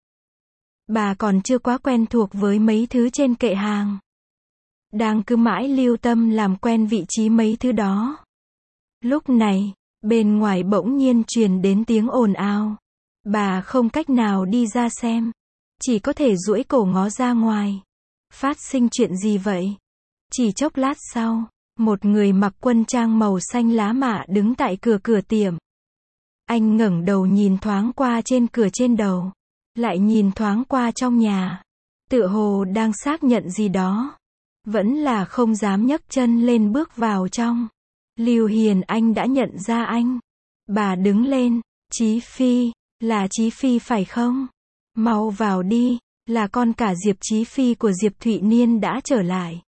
Bà còn chưa quá quen thuộc với mấy thứ trên kệ hàng. Đang cứ mãi lưu tâm làm quen vị trí mấy thứ đó. Lúc này, bên ngoài bỗng nhiên truyền đến tiếng ồn ào. Bà không cách nào đi ra xem. Chỉ có thể duỗi cổ ngó ra ngoài. Phát sinh chuyện gì vậy? Chỉ chốc lát sau, một người mặc quân trang màu xanh lá mạ đứng tại cửa tiệm. Anh ngẩng đầu nhìn thoáng qua trên cửa trên đầu. Lại nhìn thoáng qua trong nhà. Tựa hồ đang xác nhận gì đó. Vẫn là không dám nhấc chân lên bước vào trong. Lưu Hiền Anh đã nhận ra anh. Bà đứng lên. Chí Phi, là Chí Phi phải không? Mau vào đi, là con cả Diệp Chí Phi của Diệp Thụy Niên đã trở lại.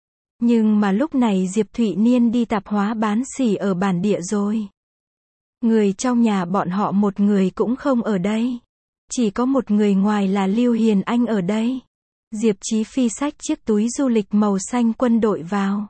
Nhưng mà lúc này Diệp Thụy Niên đi tạp hóa bán xỉ ở bản địa rồi. Người trong nhà bọn họ một người cũng không ở đây. Chỉ có một người ngoài là Lưu Hiền Anh ở đây. Diệp Chí Phi xách chiếc túi du lịch màu xanh quân đội vào.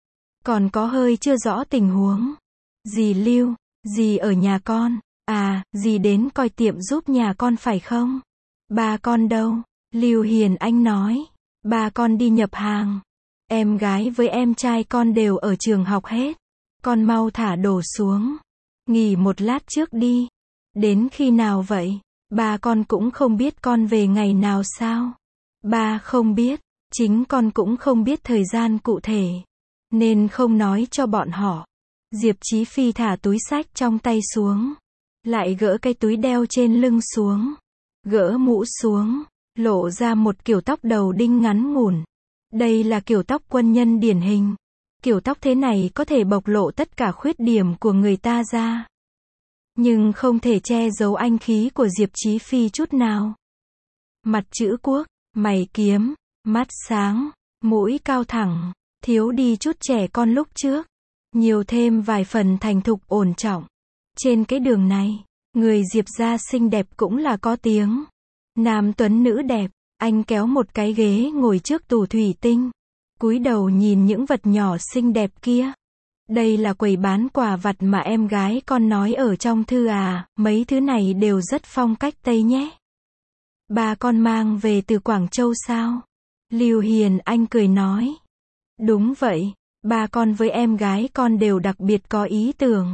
Còn có hơi chưa rõ tình huống. Dì Lưu, dì ở nhà con. À, dì đến coi tiệm giúp nhà con phải không? Ba con đâu? Lưu Hiền Anh nói. Ba con đi nhập hàng. Em gái với em trai con đều ở trường học hết. Con mau thả đồ xuống. Nghỉ một lát trước đi. Đến khi nào vậy? Ba con cũng không biết con về ngày nào sao? Ba không biết. Chính con cũng không biết thời gian cụ thể. Nên không nói cho bọn họ. Diệp Chí Phi thả túi xách trong tay xuống. Lại gỡ cái túi đeo trên lưng xuống. Gỡ mũ xuống. Lộ ra một kiểu tóc đầu đinh ngắn ngủn. Đây là kiểu tóc quân nhân điển hình. Kiểu tóc thế này có thể bộc lộ tất cả khuyết điểm của người ta ra. Nhưng không thể che giấu anh khí của Diệp Chí Phi chút nào. Mặt chữ quốc, mày kiếm, mắt sáng, mũi cao thẳng, thiếu đi chút trẻ con lúc trước. Nhiều thêm vài phần thành thục ổn trọng. Trên cái đường này, người Diệp gia xinh đẹp cũng là có tiếng. Nam tuấn nữ đẹp, anh kéo một cái ghế ngồi trước tủ thủy tinh. Cúi đầu nhìn những vật nhỏ xinh đẹp kia. Đây là quầy bán quà vặt mà em gái con nói ở trong thư à, mấy thứ này đều rất phong cách Tây nhé. Ba con mang về từ Quảng Châu sao? Lưu Hiền Anh cười nói. Đúng vậy, ba con với em gái con đều đặc biệt có ý tưởng.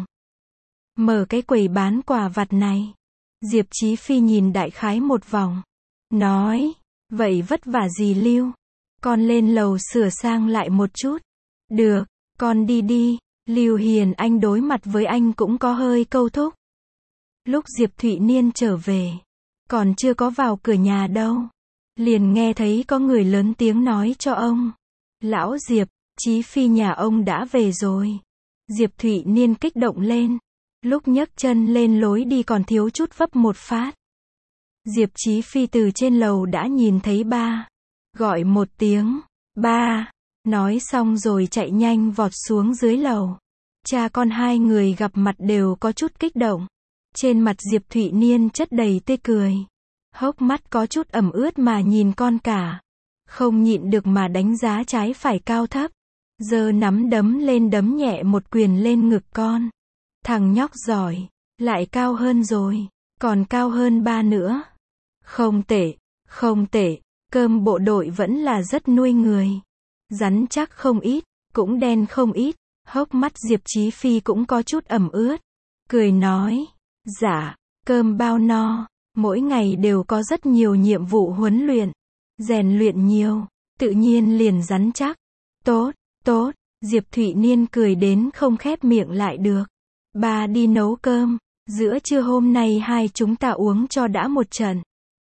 Mở cái quầy bán quà vặt này. Diệp Chí Phi nhìn đại khái một vòng. Nói, vậy vất vả gì Lưu? Con lên lầu sửa sang lại một chút. Được, con đi đi. Lưu Hiền Anh đối mặt với anh cũng có hơi câu thúc. Lúc Diệp Thụy Niên trở về, còn chưa có vào cửa nhà đâu. Liền nghe thấy có người lớn tiếng nói cho ông. Lão Diệp, Chí Phi nhà ông đã về rồi. Diệp Thụy Niên kích động lên. Lúc nhấc chân lên lối đi còn thiếu chút vấp một phát. Diệp Chí Phi từ trên lầu đã nhìn thấy ba. Gọi một tiếng, ba. Nói xong rồi chạy nhanh vọt xuống dưới lầu. Cha con hai người gặp mặt đều có chút kích động. Trên mặt Diệp Thụy Niên chất đầy tươi cười. Hốc mắt có chút ẩm ướt mà nhìn con cả. Không nhịn được mà đánh giá trái phải cao thấp. Giơ nắm đấm lên đấm nhẹ một quyền lên ngực con. Thằng nhóc giỏi, lại cao hơn rồi, còn cao hơn ba nữa. Không tệ, không tệ, cơm bộ đội vẫn là rất nuôi người. Rắn chắc không ít, cũng đen không ít. Hốc mắt Diệp Chí Phi cũng có chút ẩm ướt. Cười nói, dạ, cơm bao no, mỗi ngày đều có rất nhiều nhiệm vụ huấn luyện. Rèn luyện nhiều, tự nhiên liền rắn chắc. Tốt, tốt, Diệp Thụy Niên cười đến không khép miệng lại được. Ba đi nấu cơm, giữa trưa hôm nay hai chúng ta uống cho đã một trận.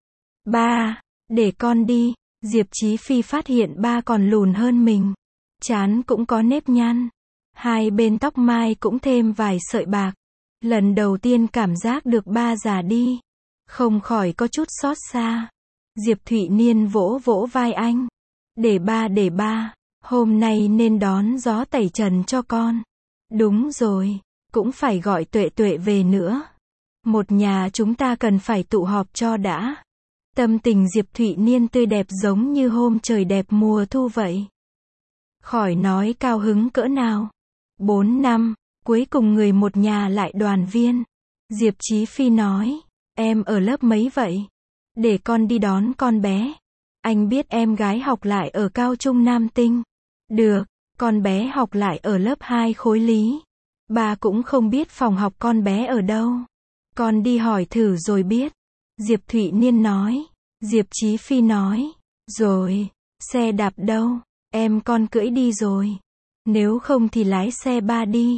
Ba, để con đi. Diệp Chí Phi phát hiện ba còn lùn hơn mình. Trán cũng có nếp nhăn. Hai bên tóc mai cũng thêm vài sợi bạc. Lần đầu tiên cảm giác được ba già đi. Không khỏi có chút xót xa. Diệp Thụy Niên vỗ vỗ vai anh. Để ba, hôm nay nên đón gió tẩy trần cho con. Đúng rồi, cũng phải gọi Tuệ Tuệ về nữa. Một nhà chúng ta cần phải tụ họp cho đã. Tâm tình Diệp Thụy Niên tươi đẹp giống như hôm trời đẹp mùa thu vậy. Khỏi nói cao hứng cỡ nào. 4 năm, cuối cùng người một nhà lại đoàn viên. Diệp Chí Phi nói, em ở lớp mấy vậy? Để con đi đón con bé. Anh biết em gái học lại ở Cao Trung Nam Tinh. Được, con bé học lại ở lớp 2 khối lý. Ba cũng không biết phòng học con bé ở đâu. Con đi hỏi thử rồi biết. Diệp Thụy Niên nói. Diệp Chí Phi nói. Rồi, xe đạp đâu? Em con cưỡi đi rồi. Nếu không thì lái xe ba đi.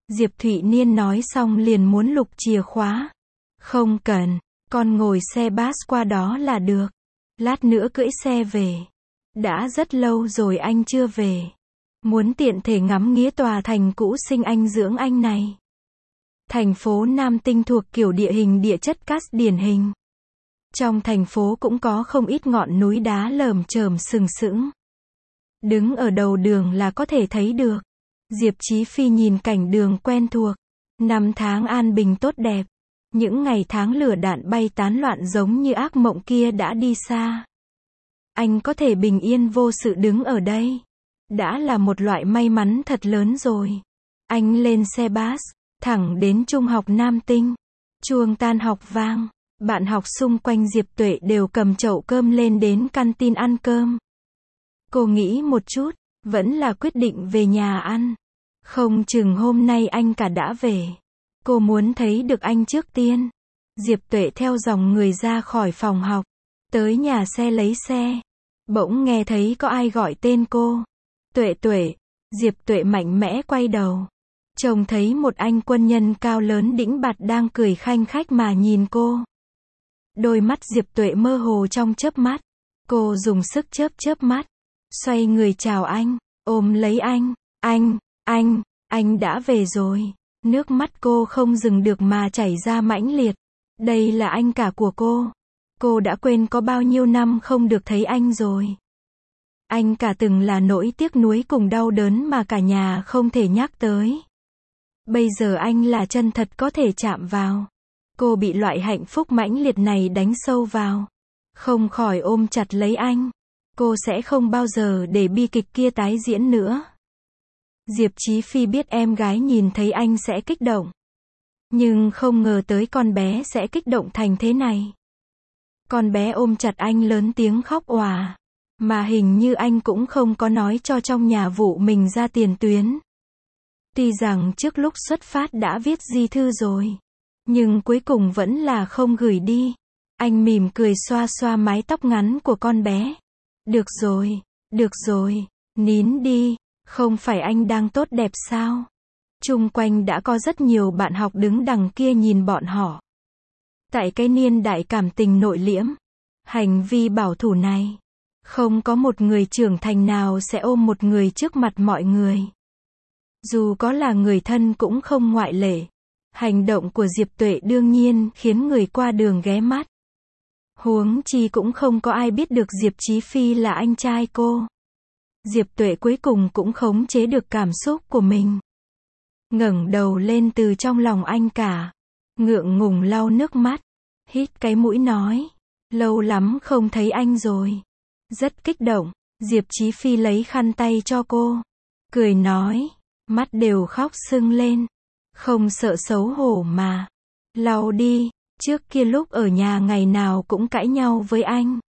Diệp Thụy Niên nói xong liền muốn lục chìa khóa. Không cần, con ngồi xe bus qua đó là được. Lát nữa cưỡi xe về. Đã rất lâu rồi anh chưa về. Muốn tiện thể ngắm nghía tòa thành cũ sinh anh dưỡng anh này. Thành phố Nam Tinh thuộc kiểu địa hình địa chất cát điển hình. Trong thành phố cũng có không ít ngọn núi đá lởm chởm sừng sững. Đứng ở đầu đường là có thể thấy được. Diệp Chí Phi nhìn cảnh đường quen thuộc. Năm tháng an bình tốt đẹp. Những ngày tháng lửa đạn bay tán loạn giống như ác mộng kia đã đi xa. Anh có thể bình yên vô sự đứng ở đây. Đã là một loại may mắn thật lớn rồi. Anh lên xe bus, thẳng đến Trung học Nam Tinh. Chuông tan học vang. Bạn học xung quanh Diệp Tuệ đều cầm chậu cơm lên đến canteen ăn cơm. Cô nghĩ một chút, vẫn là quyết định về nhà ăn. Không chừng hôm nay anh cả đã về. Cô muốn thấy được anh trước tiên. Diệp Tuệ theo dòng người ra khỏi phòng học. Tới nhà xe lấy xe. Bỗng nghe thấy có ai gọi tên cô. Tuệ Tuệ. Diệp Tuệ mạnh mẽ quay đầu. Trông thấy một anh quân nhân cao lớn đĩnh bạt đang cười khanh khách mà nhìn cô. Đôi mắt Diệp Tuệ mơ hồ trong chớp mắt. Cô dùng sức chớp mắt. Xoay người chào anh. Ôm lấy anh. Anh đã về rồi. Nước mắt cô không dừng được mà chảy ra mãnh liệt. Đây là anh cả của cô. Cô đã quên có bao nhiêu năm không được thấy anh rồi. Anh cả từng là nỗi tiếc nuối cùng đau đớn mà cả nhà không thể nhắc tới. Bây giờ anh là chân thật có thể chạm vào. Cô bị loại hạnh phúc mãnh liệt này đánh sâu vào. Không khỏi ôm chặt lấy anh. Cô sẽ không bao giờ để bi kịch kia tái diễn nữa. Diệp Chí Phi biết em gái nhìn thấy anh sẽ kích động. Nhưng không ngờ tới con bé sẽ kích động thành thế này. Con bé ôm chặt anh lớn tiếng khóc òa. Mà hình như anh cũng không có nói cho trong nhà vụ mình ra tiền tuyến. Tuy rằng trước lúc xuất phát đã viết di thư rồi. Nhưng cuối cùng vẫn là không gửi đi. Anh mỉm cười xoa xoa mái tóc ngắn của con bé. Được rồi, nín đi. Không phải anh đang tốt đẹp sao? Chung quanh đã có rất nhiều bạn học đứng đằng kia nhìn bọn họ. Tại cái niên đại cảm tình nội liễm, hành vi bảo thủ này, không có một người trưởng thành nào sẽ ôm một người trước mặt mọi người. Dù có là người thân cũng không ngoại lệ. Hành động của Diệp Tuệ đương nhiên khiến người qua đường ghé mắt. Huống chi cũng không có ai biết được Diệp Chí Phi là anh trai cô. Diệp Tuệ cuối cùng cũng khống chế được cảm xúc của mình. Ngẩng đầu lên từ trong lòng anh cả. Ngượng ngùng lau nước mắt. Hít cái mũi nói. Lâu lắm không thấy anh rồi. Rất kích động. Diệp Chí Phi lấy khăn tay cho cô. Cười nói. Mắt đều khóc sưng lên. Không sợ xấu hổ mà. Lau đi. Trước kia lúc ở nhà ngày nào cũng cãi nhau với anh.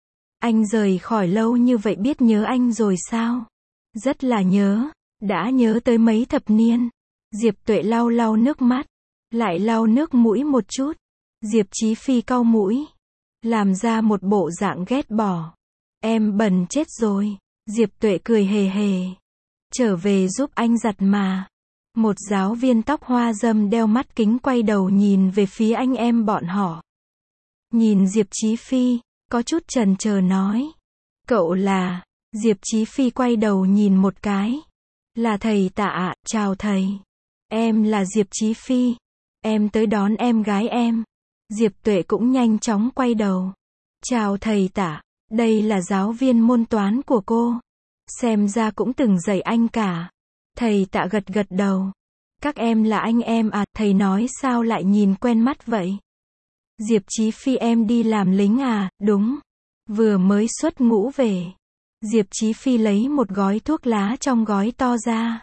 Anh rời khỏi lâu như vậy biết nhớ anh rồi sao? Rất là nhớ. Đã nhớ tới mấy thập niên. Diệp Tuệ lau lau nước mắt. Lại lau nước mũi một chút. Diệp Chí Phi cau mũi. Làm ra một bộ dạng ghét bỏ. Em bẩn chết rồi. Diệp Tuệ cười hề hề. Trở về giúp anh giặt mà. Một giáo viên tóc hoa râm đeo mắt kính quay đầu nhìn về phía anh em bọn họ. Nhìn Diệp Chí Phi, có chút chần chờ nói. Cậu là... Diệp Chí Phi quay đầu nhìn một cái. Là thầy Tạ ạ, chào thầy. Em là Diệp Chí Phi. Em tới đón em gái em. Diệp Tuệ cũng nhanh chóng quay đầu. Chào thầy Tạ, đây là giáo viên môn toán của cô. Xem ra cũng từng dạy anh cả. Thầy Tạ gật gật đầu. Các em là anh em à, thầy nói sao lại nhìn quen mắt vậy? Diệp Chí Phi em đi làm lính à, đúng. Vừa mới xuất ngũ về. Diệp Chí Phi lấy một gói thuốc lá trong gói to ra.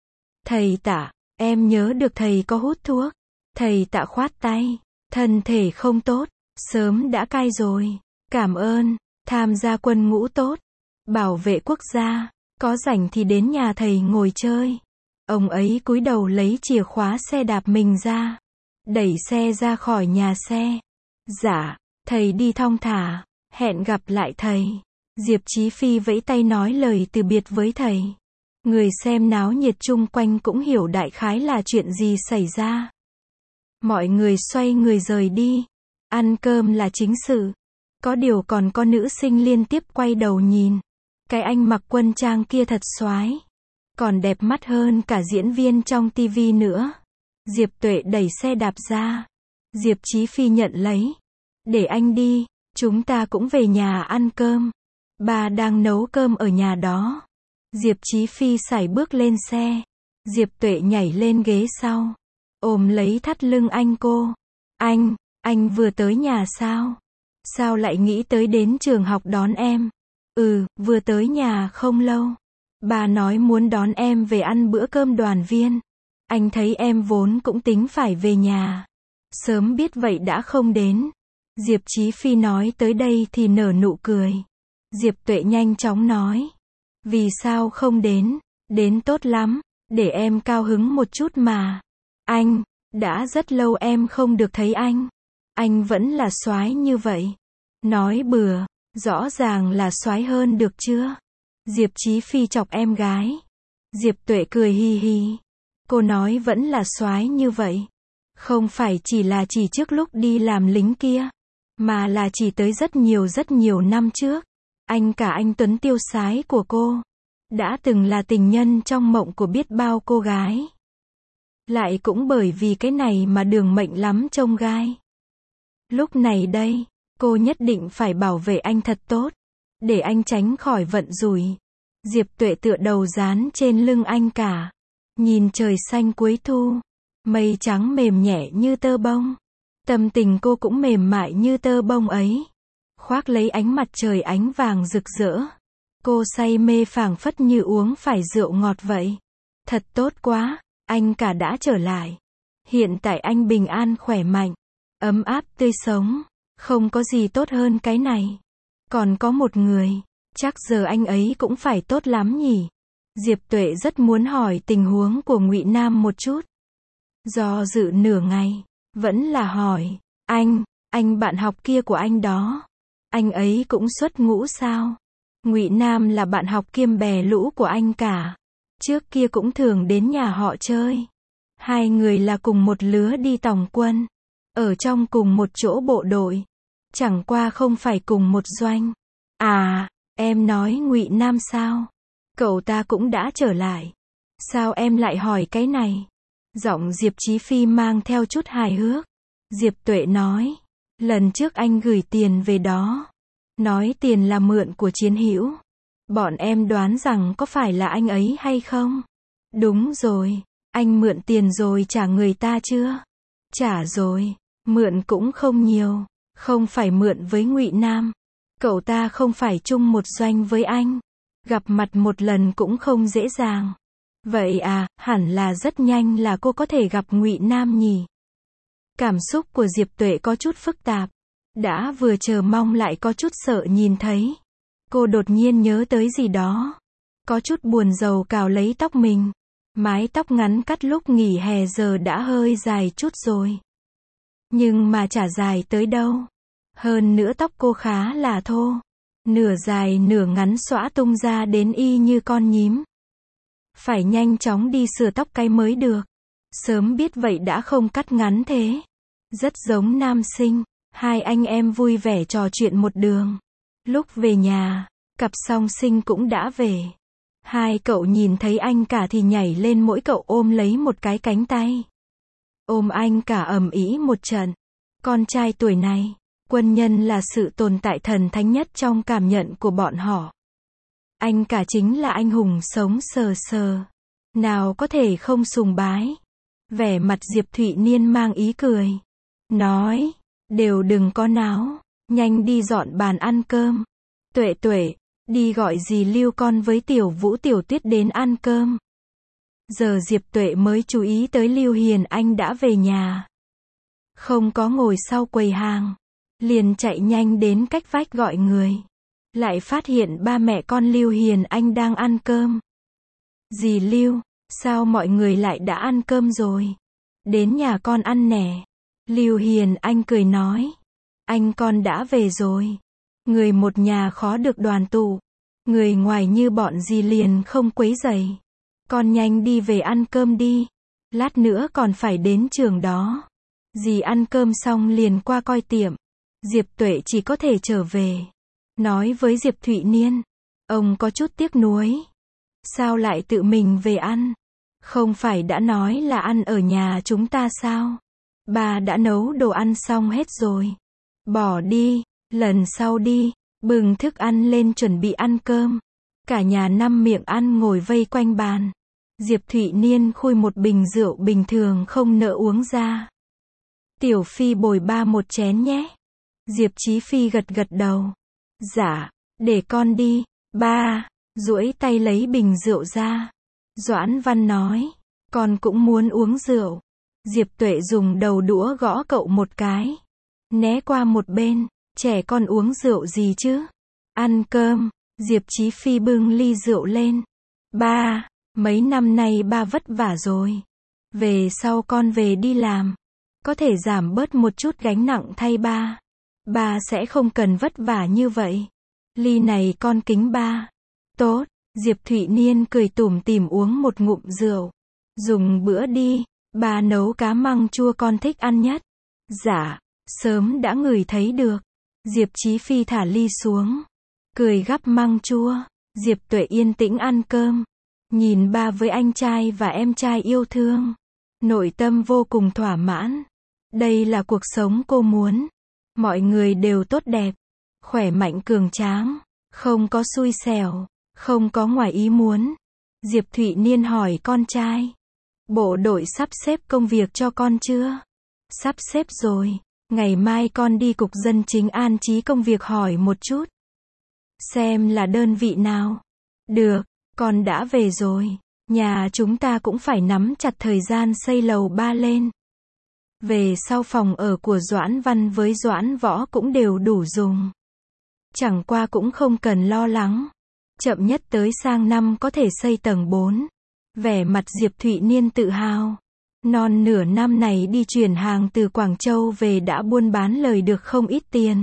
Thầy Tạ, em nhớ được thầy có hút thuốc. Thầy Tạ khoát tay. Thân thể không tốt, sớm đã cai rồi. Cảm ơn, tham gia quân ngũ tốt. Bảo vệ quốc gia, có rảnh thì đến nhà thầy ngồi chơi. Ông ấy cúi đầu lấy chìa khóa xe đạp mình ra. Đẩy xe ra khỏi nhà xe. Dạ, thầy đi thong thả. Hẹn gặp lại thầy. Diệp Chí Phi vẫy tay nói lời từ biệt với thầy. Người xem náo nhiệt chung quanh cũng hiểu đại khái là chuyện gì xảy ra. Mọi người xoay người rời đi. Ăn cơm là chính sự. Có điều còn có nữ sinh liên tiếp quay đầu nhìn. Cái anh mặc quân trang kia thật xoái. Còn đẹp mắt hơn cả diễn viên trong tivi nữa. Diệp Tuệ đẩy xe đạp ra. Diệp Chí Phi nhận lấy. Để anh đi, chúng ta cũng về nhà ăn cơm. Bà đang nấu cơm ở nhà đó. Diệp Chí Phi sải bước lên xe. Diệp Tuệ nhảy lên ghế sau. Ôm lấy thắt lưng anh cô. Anh vừa tới nhà sao? Sao lại nghĩ tới đến trường học đón em? Vừa tới nhà không lâu. Bà nói muốn đón em về ăn bữa cơm đoàn viên. Anh thấy em vốn cũng tính phải về nhà. Sớm biết vậy đã không đến. Diệp Chí Phi nói tới đây thì nở nụ cười. Diệp Tuệ nhanh chóng nói. Vì sao không đến? Đến tốt lắm, để em cao hứng một chút mà. Anh, đã rất lâu em không được thấy anh. Anh vẫn là soái như vậy. Nói bừa, rõ ràng là soái hơn được chưa? Diệp Chí Phi chọc em gái. Diệp Tuệ cười hi hi. Cô nói vẫn là soái như vậy. Không phải chỉ trước lúc đi làm lính kia, mà là chỉ tới rất nhiều năm trước. Anh Tuấn tiêu sái của cô, đã từng là tình nhân trong mộng của biết bao cô gái. Lại cũng bởi vì cái này mà đường mệnh lắm chông gai. Lúc này đây, cô nhất định phải bảo vệ anh thật tốt, để anh tránh khỏi vận rủi. Diệp Tuệ tựa đầu dán trên lưng anh cả. Nhìn trời xanh cuối thu, mây trắng mềm nhẹ như tơ bông. Tâm tình cô cũng mềm mại như tơ bông ấy. Khoác lấy ánh mặt trời ánh vàng rực rỡ. Cô say mê phảng phất như uống phải rượu ngọt vậy. Thật tốt quá, anh cả đã trở lại. Hiện tại anh bình an khỏe mạnh, ấm áp tươi sống. Không có gì tốt hơn cái này. Còn có một người, chắc giờ anh ấy cũng phải tốt lắm nhỉ. Diệp Tuệ rất muốn hỏi tình huống của Ngụy Nam một chút. Do dự nửa ngày, vẫn là hỏi. Anh bạn học kia của anh đó. Anh ấy cũng xuất ngũ sao? Ngụy Nam là bạn học kiêm bè lũ của anh cả. Trước kia cũng thường đến nhà họ chơi. Hai người là cùng một lứa đi tòng quân. Ở trong cùng một chỗ bộ đội. Chẳng qua không phải cùng một doanh. À, em nói Ngụy Nam sao? Cậu ta cũng đã trở lại. Sao em lại hỏi cái này? Giọng Diệp Chí Phi mang theo chút hài hước. Diệp Tuệ nói. Lần trước anh gửi tiền về đó. Nói tiền là mượn của Chiến Hữu. Bọn em đoán rằng có phải là anh ấy hay không? Đúng rồi. Anh mượn tiền rồi trả người ta chưa? Trả rồi. Mượn cũng không nhiều. Không phải mượn với Ngụy Nam. Cậu ta không phải chung một doanh với anh. Gặp mặt một lần cũng không dễ dàng. Vậy à, hẳn là rất nhanh là cô có thể gặp Ngụy Nam nhỉ? Cảm xúc của Diệp Tuệ có chút phức tạp. Đã vừa chờ mong lại có chút sợ nhìn thấy. Cô đột nhiên nhớ tới gì đó. Có chút buồn rầu cào lấy tóc mình. Mái tóc ngắn cắt lúc nghỉ hè giờ đã hơi dài chút rồi. Nhưng mà chả dài tới đâu. Hơn nữa tóc cô khá là thô. Nửa dài nửa ngắn xõa tung ra đến y như con nhím. Phải nhanh chóng đi sửa tóc cái mới được. Sớm biết vậy đã không cắt ngắn thế. Rất giống nam sinh. Hai anh em vui vẻ trò chuyện một đường. Lúc về nhà, cặp song sinh cũng đã về. Hai cậu nhìn thấy anh cả thì nhảy lên mỗi cậu ôm lấy một cái cánh tay. Ôm anh cả ầm ĩ một trận. Con trai tuổi này, quân nhân là sự tồn tại thần thánh nhất trong cảm nhận của bọn họ. Anh cả chính là anh hùng sống sờ sờ. Nào có thể không sùng bái. Vẻ mặt Diệp Thụy Niên mang ý cười. Nói, đều đừng có náo. Nhanh đi dọn bàn ăn cơm. Tuệ Tuệ, đi gọi dì Lưu con với Tiểu Vũ Tiểu Tuyết đến ăn cơm. Giờ Diệp Tuệ mới chú ý tới Lưu Hiền Anh đã về nhà. Không có ngồi sau quầy hàng. Liền chạy nhanh đến cách vách gọi người. Lại phát hiện ba mẹ con Lưu Hiền Anh đang ăn cơm. Dì Lưu, sao mọi người lại đã ăn cơm rồi? Đến nhà con ăn nè. Lưu Hiền Anh cười nói. Anh con đã về rồi. Người một nhà khó được đoàn tụ. Người ngoài như bọn dì liền không quấy rầy. Con nhanh đi về ăn cơm đi. Lát nữa còn phải đến trường đó. Dì ăn cơm xong liền qua coi tiệm. Diệp Tuệ chỉ có thể trở về. Nói với Diệp Thụy Niên. Ông có chút tiếc nuối. Sao lại tự mình về ăn? Không phải đã nói là ăn ở nhà chúng ta sao? Bà đã nấu đồ ăn xong hết rồi. Bỏ đi, lần sau đi. Bưng thức ăn lên chuẩn bị ăn cơm. Cả nhà năm miệng ăn ngồi vây quanh bàn. Diệp Thụy Niên khui một bình rượu bình thường không nỡ uống ra. Tiểu Phi bồi ba một chén nhé. Diệp Chí Phi gật gật đầu. Dạ, để con đi. Ba, duỗi tay lấy bình rượu ra. Doãn Văn nói, con cũng muốn uống rượu. Diệp Tuệ dùng đầu đũa gõ cậu một cái. Né qua một bên, trẻ con uống rượu gì chứ? Ăn cơm. Diệp Chí Phi bưng ly rượu lên. Ba, mấy năm nay ba vất vả rồi. Về sau con về đi làm. Có thể giảm bớt một chút gánh nặng thay ba. Ba sẽ không cần vất vả như vậy. Ly này con kính ba. Tốt. Diệp Thụy Niên cười tủm tỉm uống một ngụm rượu. Dùng bữa đi. Ba nấu cá măng chua con thích ăn nhất. Dạ, sớm đã ngửi thấy được. Diệp Chí Phi thả ly xuống. Cười gắp măng chua. Diệp Tuệ yên tĩnh ăn cơm. Nhìn ba với anh trai và em trai yêu thương. Nội tâm vô cùng thỏa mãn. Đây là cuộc sống cô muốn. Mọi người đều tốt đẹp. Khỏe mạnh cường tráng. Không có xui xẻo. Không có ngoài ý muốn. Diệp Thụy Niên hỏi con trai. Bộ đội sắp xếp công việc cho con chưa? Sắp xếp rồi. Ngày mai con đi cục dân chính an trí công việc hỏi một chút. Xem là đơn vị nào. Được, con đã về rồi. Nhà chúng ta cũng phải nắm chặt thời gian xây lầu 3 lên. Về sau phòng ở của Doãn Văn với Doãn Võ cũng đều đủ dùng. Chẳng qua cũng không cần lo lắng. Chậm nhất tới sang năm có thể xây tầng 4. Vẻ mặt Diệp Thụy Niên tự hào. Non nửa năm này đi chuyển hàng từ Quảng Châu về đã buôn bán lời được không ít tiền.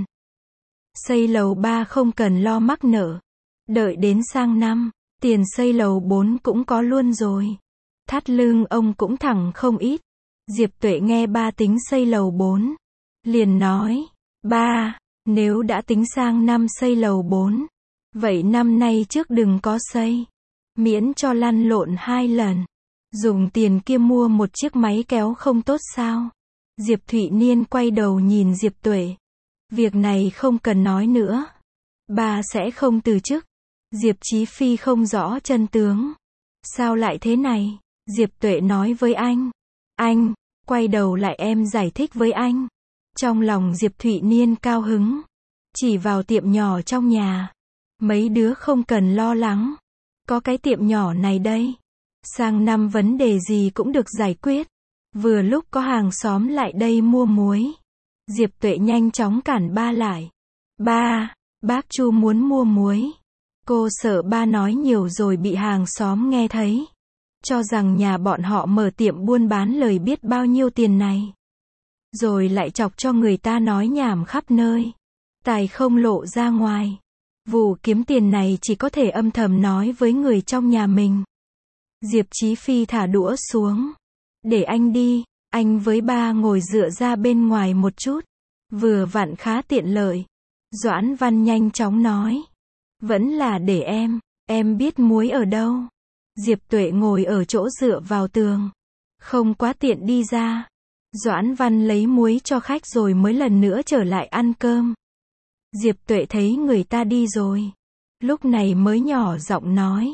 Xây lầu 3 không cần lo mắc nợ. Đợi đến sang năm, tiền xây lầu 4 cũng có luôn rồi. Thắt lưng ông cũng thẳng không ít. Diệp Tuệ nghe ba tính xây lầu 4. Liền nói, ba, nếu đã tính sang năm xây lầu 4, vậy năm nay trước đừng có xây. Miễn cho lăn lộn 2 lần. Dùng tiền kia mua một chiếc máy kéo không tốt sao? Diệp Thụy Niên quay đầu nhìn Diệp Tuệ. Việc này không cần nói nữa. Ba sẽ không từ chức. Diệp Chí Phi không rõ chân tướng. Sao lại thế này? Diệp Tuệ nói với anh. Anh, quay đầu lại em giải thích với anh. Trong lòng Diệp Thụy Niên cao hứng. Chỉ vào tiệm nhỏ trong nhà. Mấy đứa không cần lo lắng. Có cái tiệm nhỏ này đây. Sang năm vấn đề gì cũng được giải quyết. Vừa lúc có hàng xóm lại đây mua muối. Diệp Tuệ nhanh chóng cản ba lại. Ba, bác Chu muốn mua muối. Cô sợ ba nói nhiều rồi bị hàng xóm nghe thấy. Cho rằng nhà bọn họ mở tiệm buôn bán lời biết bao nhiêu tiền này. Rồi lại chọc cho người ta nói nhảm khắp nơi. Tài không lộ ra ngoài. Vụ kiếm tiền này chỉ có thể âm thầm nói với người trong nhà mình. Diệp Chí Phi thả đũa xuống. Để anh đi, anh với ba ngồi dựa ra bên ngoài một chút. Vừa vặn khá tiện lợi. Doãn Văn nhanh chóng nói. Vẫn là để em biết muối ở đâu. Diệp Tuệ ngồi ở chỗ dựa vào tường. Không quá tiện đi ra. Doãn Văn lấy muối cho khách rồi mới lần nữa trở lại ăn cơm. Diệp Tuệ thấy người ta đi rồi. Lúc này mới nhỏ giọng nói.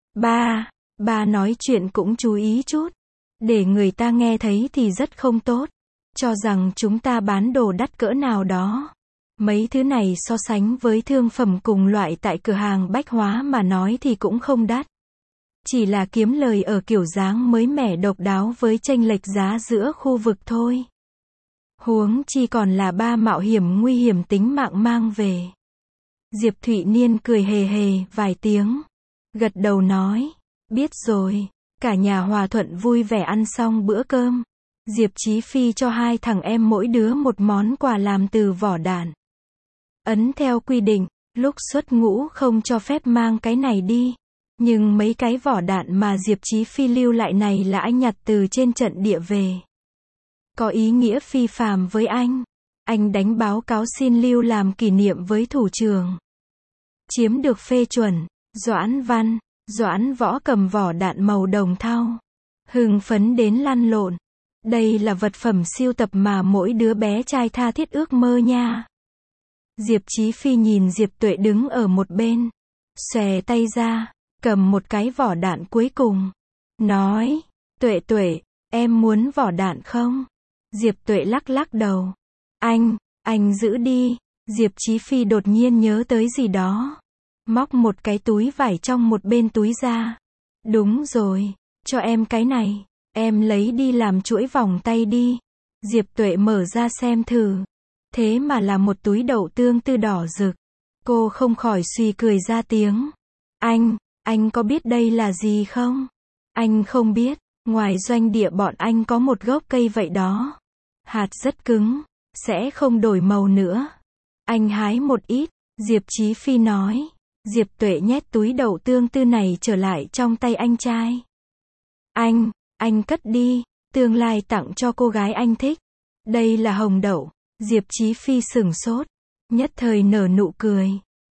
Ba nói chuyện cũng chú ý chút. Để người ta nghe thấy thì rất không tốt. Cho rằng chúng ta bán đồ đắt cỡ nào đó. Mấy thứ này so sánh với thương phẩm cùng loại tại cửa hàng bách hóa mà nói thì cũng không đắt. Chỉ là kiếm lời ở kiểu dáng mới mẻ độc đáo với chênh lệch giá giữa khu vực thôi. Huống chi còn là ba mạo hiểm nguy hiểm tính mạng mang về. Diệp Thụy Niên cười hề hề vài tiếng. Gật đầu nói. Biết rồi. Cả nhà hòa thuận vui vẻ ăn xong bữa cơm. Diệp Chí Phi cho hai thằng em mỗi đứa một món quà làm từ vỏ đạn. Ấn theo quy định, lúc xuất ngũ không cho phép mang cái này đi. Nhưng mấy cái vỏ đạn mà Diệp Chí Phi lưu lại này là anh nhặt từ trên trận địa về. Có ý nghĩa phi phàm với anh. Anh đánh báo cáo xin lưu làm kỷ niệm với thủ trưởng. Chiếm được phê chuẩn. Doãn Võ cầm vỏ đạn màu đồng thau. Hưng phấn đến lăn lộn. Đây là vật phẩm sưu tập mà mỗi đứa bé trai tha thiết ước mơ nha. Diệp Chí Phi nhìn Diệp Tuệ đứng ở một bên. Xòe tay ra, cầm một cái vỏ đạn cuối cùng. Nói, Tuệ, em muốn vỏ đạn không? Diệp Tuệ lắc đầu. Anh giữ đi. Diệp Chí Phi đột nhiên nhớ tới gì đó. Móc một cái túi vải trong một bên túi ra. Đúng rồi, cho em cái này. Em lấy đi làm chuỗi vòng tay đi. Diệp Tuệ mở ra xem thử. Thế mà là một túi đậu tương tư đỏ rực. Cô không khỏi suy cười ra tiếng. Anh có biết đây là gì không? Anh không biết, ngoài doanh địa bọn anh có một gốc cây vậy đó. Hạt rất cứng, sẽ không đổi màu nữa. Anh hái một ít, Diệp Chí Phi nói. Diệp Tuệ nhét túi đậu tương tư này trở lại trong tay anh trai. Anh cất đi, tương lai tặng cho cô gái anh thích. Đây là hồng đậu. Diệp Chí Phi sửng sốt, nhất thời nở nụ cười.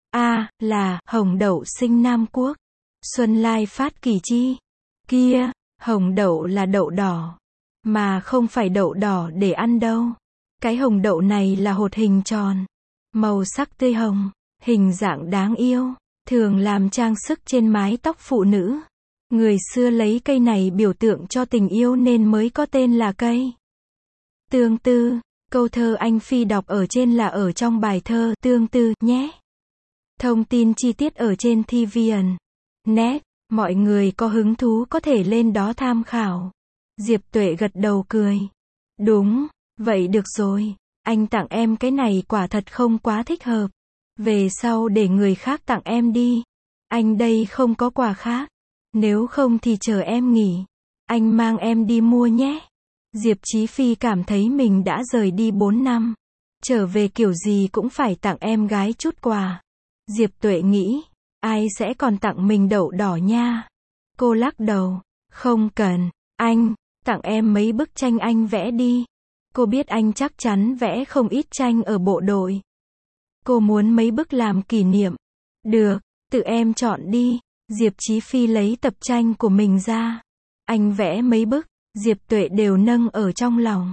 Là hồng đậu sinh Nam Quốc. Xuân Lai Phát Kỳ Chi. Kia, hồng đậu là đậu đỏ, mà không phải đậu đỏ để ăn đâu. Cái hồng đậu này là hột hình tròn, màu sắc tươi hồng, hình dạng đáng yêu, thường làm trang sức trên mái tóc phụ nữ. Người xưa lấy cây này biểu tượng cho tình yêu nên mới có tên là cây tương tư. Câu thơ anh Phi đọc ở trên là ở trong bài thơ Tương Tư nhé. Thông tin chi tiết ở trên tvn.net. Mọi người có hứng thú có thể lên đó tham khảo. Diệp Tuệ gật đầu cười. Đúng, vậy được rồi. Anh tặng em cái này quả thật không quá thích hợp. Về sau để người khác tặng em đi. Anh đây không có quà khác. Nếu không thì chờ em nghỉ. Anh mang em đi mua nhé. Diệp Chí Phi cảm thấy mình đã rời đi 4 năm. Trở về kiểu gì cũng phải tặng em gái chút quà. Diệp Tuệ nghĩ, ai sẽ còn tặng mình đậu đỏ nha. Cô lắc đầu, không cần, anh, tặng em mấy bức tranh anh vẽ đi. Cô biết anh chắc chắn vẽ không ít tranh ở bộ đội. Cô muốn mấy bức làm kỷ niệm. Được, tự em chọn đi. Diệp Chí Phi lấy tập tranh của mình ra. Anh vẽ mấy bức. Diệp Tuệ đều nâng ở trong lòng.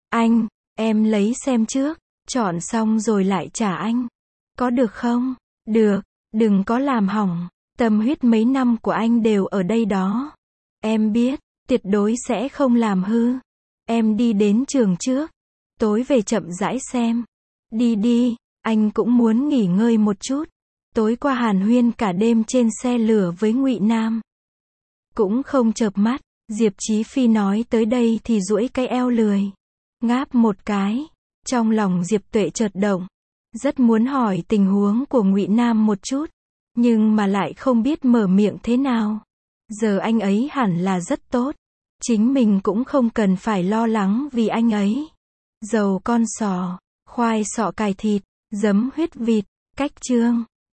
Em lấy xem trước, chọn xong rồi lại trả anh. Có được không? Được, đừng có làm hỏng. Tâm huyết mấy năm của anh đều ở đây đó. Em biết, tuyệt đối sẽ không làm hư. Em đi đến trường trước. Tối về chậm rãi xem. Đi, anh cũng muốn nghỉ ngơi một chút. Tối qua hàn huyên cả đêm trên xe lửa với Ngụy Nam. Cũng không chợp mắt. Diệp Chí Phi nói tới đây thì duỗi cái eo lười. Ngáp một cái. Trong lòng Diệp Tuệ chợt động. Rất muốn hỏi tình huống của Ngụy Nam một chút. Nhưng mà lại không biết mở miệng thế nào. Giờ anh ấy hẳn là rất tốt. Chính mình cũng không cần phải lo lắng vì anh ấy. Dầu con sò, khoai sọ cải thịt, giấm huyết vịt, cách chương.